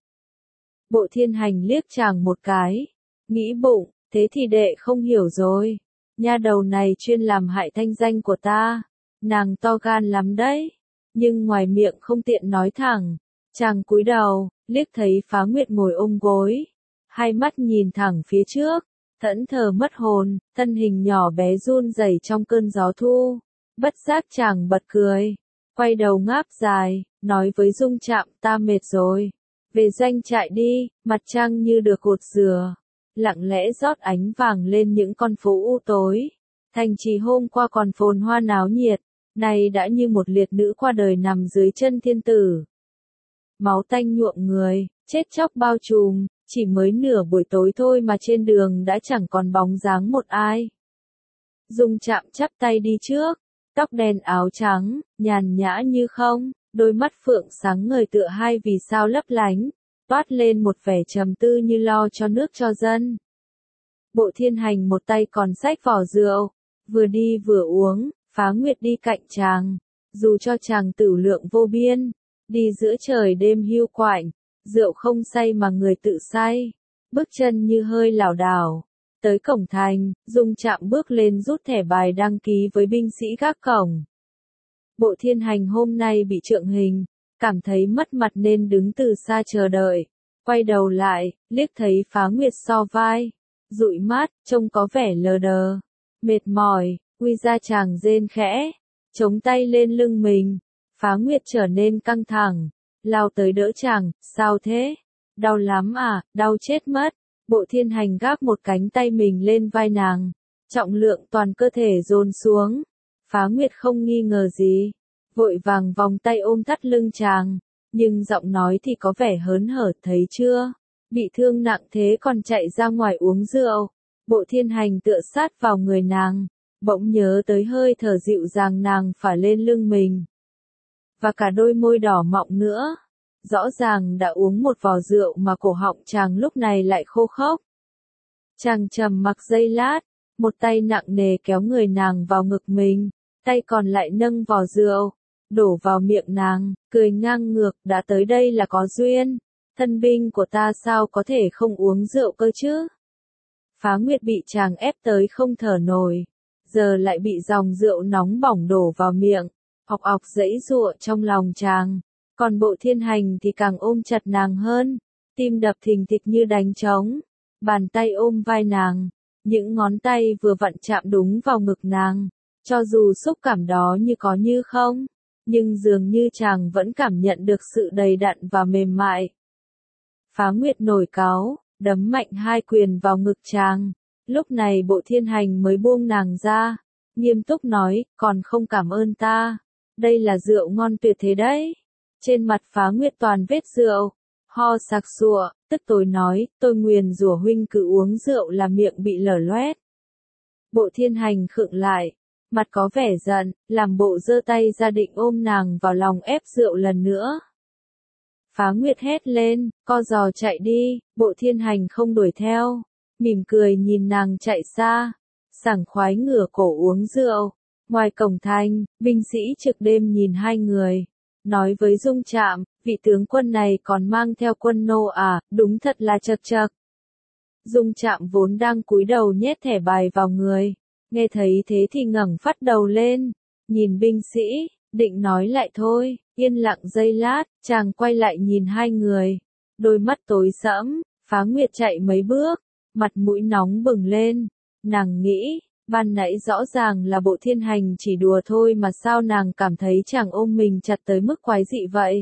Bộ Thiên Hành liếc chàng một cái, nghĩ bụng, thế thì đệ không hiểu rồi, nha đầu này chuyên làm hại thanh danh của ta, nàng to gan lắm đấy, nhưng ngoài miệng không tiện nói thẳng. Chàng cúi đầu, liếc thấy Phá Nguyệt ngồi ôm gối, hai mắt nhìn thẳng phía trước, thẫn thờ mất hồn, thân hình nhỏ bé run rẩy trong cơn gió thu. Bất giác chàng bật cười, quay đầu ngáp dài, nói với Dung Trạm, ta mệt rồi, về doanh trại đi. Mặt trăng như được cột dừa, lặng lẽ rót ánh vàng lên những con phố u tối. Thành trì hôm qua còn phồn hoa náo nhiệt, nay đã như một liệt nữ qua đời nằm dưới chân thiên tử. Máu tanh nhuộm người, chết chóc bao trùm, chỉ mới nửa buổi tối thôi mà trên đường đã chẳng còn bóng dáng một ai. Dung Trạm chắp tay đi trước, tóc đen áo trắng, nhàn nhã như không, đôi mắt phượng sáng ngời tựa hai vì sao lấp lánh, toát lên một vẻ trầm tư như lo cho nước cho dân. Bộ Thiên Hành một tay còn xách vỏ rượu, vừa đi vừa uống. Phá Nguyệt đi cạnh chàng, dù cho chàng tửu lượng vô biên, đi giữa trời đêm hiu quạnh, rượu không say mà người tự say, bước chân như hơi lảo đảo. Tới cổng thành, Dung Trạm bước lên rút thẻ bài đăng ký với binh sĩ gác cổng. Bộ Thiên Hành hôm nay bị trượng hình, cảm thấy mất mặt nên đứng từ xa chờ đợi, quay đầu lại, liếc thấy Phá Nguyệt so vai, dụi mắt, trông có vẻ lờ đờ. Mệt mỏi, quy ra chàng rên khẽ, chống tay lên lưng mình. Phá Nguyệt trở nên căng thẳng, lao tới đỡ chàng, sao thế? Đau lắm à, đau chết mất. Bộ Thiên Hành gác một cánh tay mình lên vai nàng, trọng lượng toàn cơ thể dồn xuống. Phá Nguyệt không nghi ngờ gì, vội vàng vòng tay ôm thắt lưng chàng, nhưng giọng nói thì có vẻ hớn hở, thấy chưa? Bị thương nặng thế còn chạy ra ngoài uống rượu. Bộ Thiên Hành tựa sát vào người nàng, bỗng nhớ tới hơi thở dịu dàng nàng phả lên lưng mình. Và cả đôi môi đỏ mọng nữa. Rõ ràng đã uống một vò rượu mà cổ họng chàng lúc này lại khô khốc. Chàng trầm mặc giây lát, một tay nặng nề kéo người nàng vào ngực mình, tay còn lại nâng vò rượu, đổ vào miệng nàng, cười ngang ngược, đã tới đây là có duyên, thân binh của ta sao có thể không uống rượu cơ chứ? Phá Nguyệt bị chàng ép tới không thở nổi, giờ lại bị dòng rượu nóng bỏng đổ vào miệng, ọc ọc giãy giụa trong lòng chàng. Còn Bộ Thiên Hành thì càng ôm chặt nàng hơn, tim đập thình thịch như đánh trống, bàn tay ôm vai nàng, những ngón tay vừa vặn chạm đúng vào ngực nàng, cho dù xúc cảm đó như có như không, nhưng dường như chàng vẫn cảm nhận được sự đầy đặn và mềm mại. Phá Nguyệt nổi cáu, đấm mạnh hai quyền vào ngực chàng, lúc này Bộ Thiên Hành mới buông nàng ra, nghiêm túc nói, còn không cảm ơn ta, đây là rượu ngon tuyệt thế đấy. Trên mặt Phá Nguyệt toàn vết rượu, ho sặc sụa, tức tối nói, tôi nguyền rủa huynh cứ uống rượu là miệng bị lở loét. Bộ Thiên Hành khựng lại, mặt có vẻ giận, làm bộ giơ tay ra định ôm nàng vào lòng ép rượu lần nữa. Phá Nguyệt hét lên, co giò chạy đi, Bộ Thiên Hành không đuổi theo, mỉm cười nhìn nàng chạy xa, sảng khoái ngửa cổ uống rượu. Ngoài cổng thành, binh sĩ trực đêm nhìn hai người. Nói với Dung Trạm, vị tướng quân này còn mang theo quân nô à, đúng thật là chật chật. Dung Trạm vốn đang cúi đầu nhét thẻ bài vào người, nghe thấy thế thì ngẩng phát đầu lên, nhìn binh sĩ, định nói lại thôi, yên lặng giây lát, chàng quay lại nhìn hai người, đôi mắt tối sẫm, Phá Nguyệt chạy mấy bước, mặt mũi nóng bừng lên, nàng nghĩ, ban nãy rõ ràng là Bộ Thiên Hành chỉ đùa thôi mà sao nàng cảm thấy chàng ôm mình chặt tới mức quái dị vậy?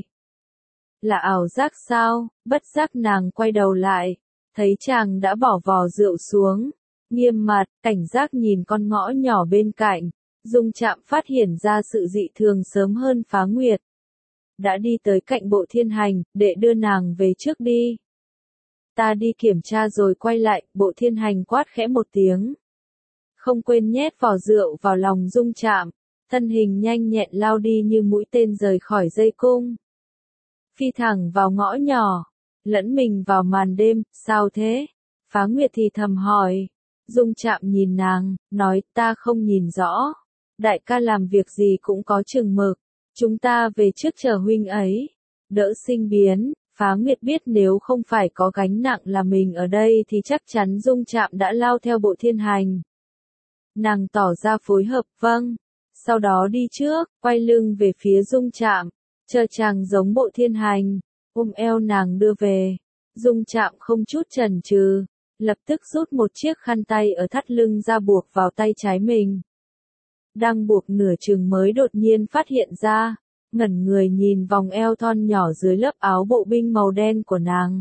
Là ảo giác sao? Bất giác nàng quay đầu lại, thấy chàng đã bỏ vò rượu xuống, nghiêm mặt, cảnh giác nhìn con ngõ nhỏ bên cạnh, Dung Trạm phát hiện ra sự dị thường sớm hơn Phá Nguyệt. Đã đi tới cạnh Bộ Thiên Hành, để đưa nàng về trước đi. Ta đi kiểm tra rồi quay lại, Bộ Thiên Hành quát khẽ một tiếng. Không quên nhét vò rượu vào lòng Dung Trạm, thân hình nhanh nhẹn lao đi như mũi tên rời khỏi dây cung. Phi thẳng vào ngõ nhỏ, lẫn mình vào màn đêm, sao thế? Phá Nguyệt thì thầm hỏi. Dung Trạm nhìn nàng, nói ta không nhìn rõ. Đại ca làm việc gì cũng có chừng mực, chúng ta về trước chờ huynh ấy. Đỡ sinh biến, Phá Nguyệt biết nếu không phải có gánh nặng là mình ở đây thì chắc chắn Dung Trạm đã lao theo Bộ Thiên Hành. Nàng tỏ ra phối hợp, vâng. Sau đó đi trước, quay lưng về phía Dung Trạm, chờ chàng giống Bộ Thiên Hành, ôm eo nàng đưa về. Dung Trạm không chút chần chừ, lập tức rút một chiếc khăn tay ở thắt lưng ra buộc vào tay trái mình. Đang buộc nửa chừng mới đột nhiên phát hiện ra, ngẩn người nhìn vòng eo thon nhỏ dưới lớp áo bộ binh màu đen của nàng.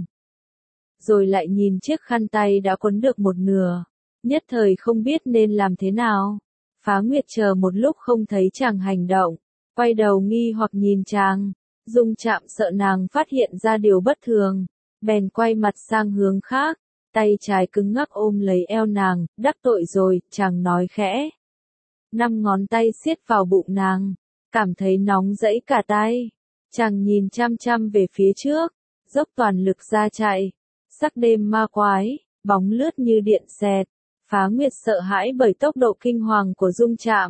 Rồi lại nhìn chiếc khăn tay đã quấn được một nửa. Nhất thời không biết nên làm thế nào. Phá Nguyệt chờ một lúc không thấy chàng hành động, quay đầu nghi hoặc nhìn chàng. Dung Trạm sợ nàng phát hiện ra điều bất thường, bèn quay mặt sang hướng khác, tay trái cứng ngắc ôm lấy eo nàng, đắc tội rồi, chàng nói khẽ. Năm ngón tay siết vào bụng nàng, cảm thấy nóng rẫy cả tay. Chàng nhìn chăm chăm về phía trước, dốc toàn lực ra chạy. Sắc đêm ma quái, bóng lướt như điện xẹt. Phá Nguyệt sợ hãi bởi tốc độ kinh hoàng của Dung Trạm.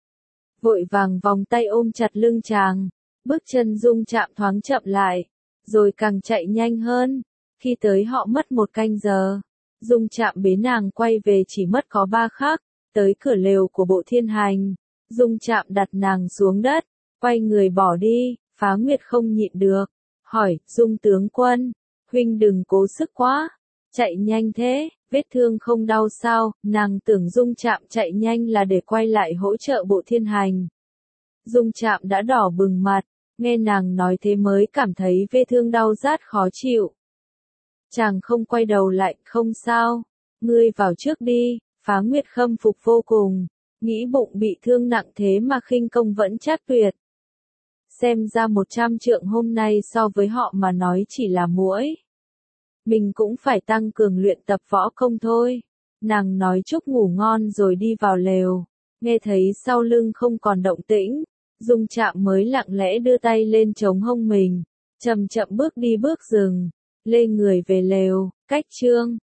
Vội vàng vòng tay ôm chặt lưng chàng, bước chân Dung Trạm thoáng chậm lại, rồi càng chạy nhanh hơn. Khi tới họ mất một canh giờ, Dung Trạm bế nàng quay về chỉ mất có ba khắc, tới cửa lều của Bộ Thiên Hành. Dung Trạm đặt nàng xuống đất, quay người bỏ đi, Phá Nguyệt không nhịn được, hỏi, Dung tướng quân, huynh đừng cố sức quá. Chạy nhanh thế, vết thương không đau sao, nàng tưởng Dung Trạm chạy nhanh là để quay lại hỗ trợ Bộ Thiên Hành. Dung Trạm đã đỏ bừng mặt, nghe nàng nói thế mới cảm thấy vết thương đau rát khó chịu. Chàng không quay đầu lại, không sao, ngươi vào trước đi, Phá Nguyệt khâm phục vô cùng, nghĩ bụng bị thương nặng thế mà khinh công vẫn chắc tuyệt. Xem ra một trăm trượng hôm nay so với họ mà nói chỉ là muỗi. Mình cũng phải tăng cường luyện tập võ công thôi. Nàng nói chúc ngủ ngon rồi đi vào lều, nghe thấy sau lưng không còn động tĩnh, Dung Trạm mới lặng lẽ đưa tay lên chống hông mình, chậm chậm bước đi bước rừng, lê người về lều, cách chương.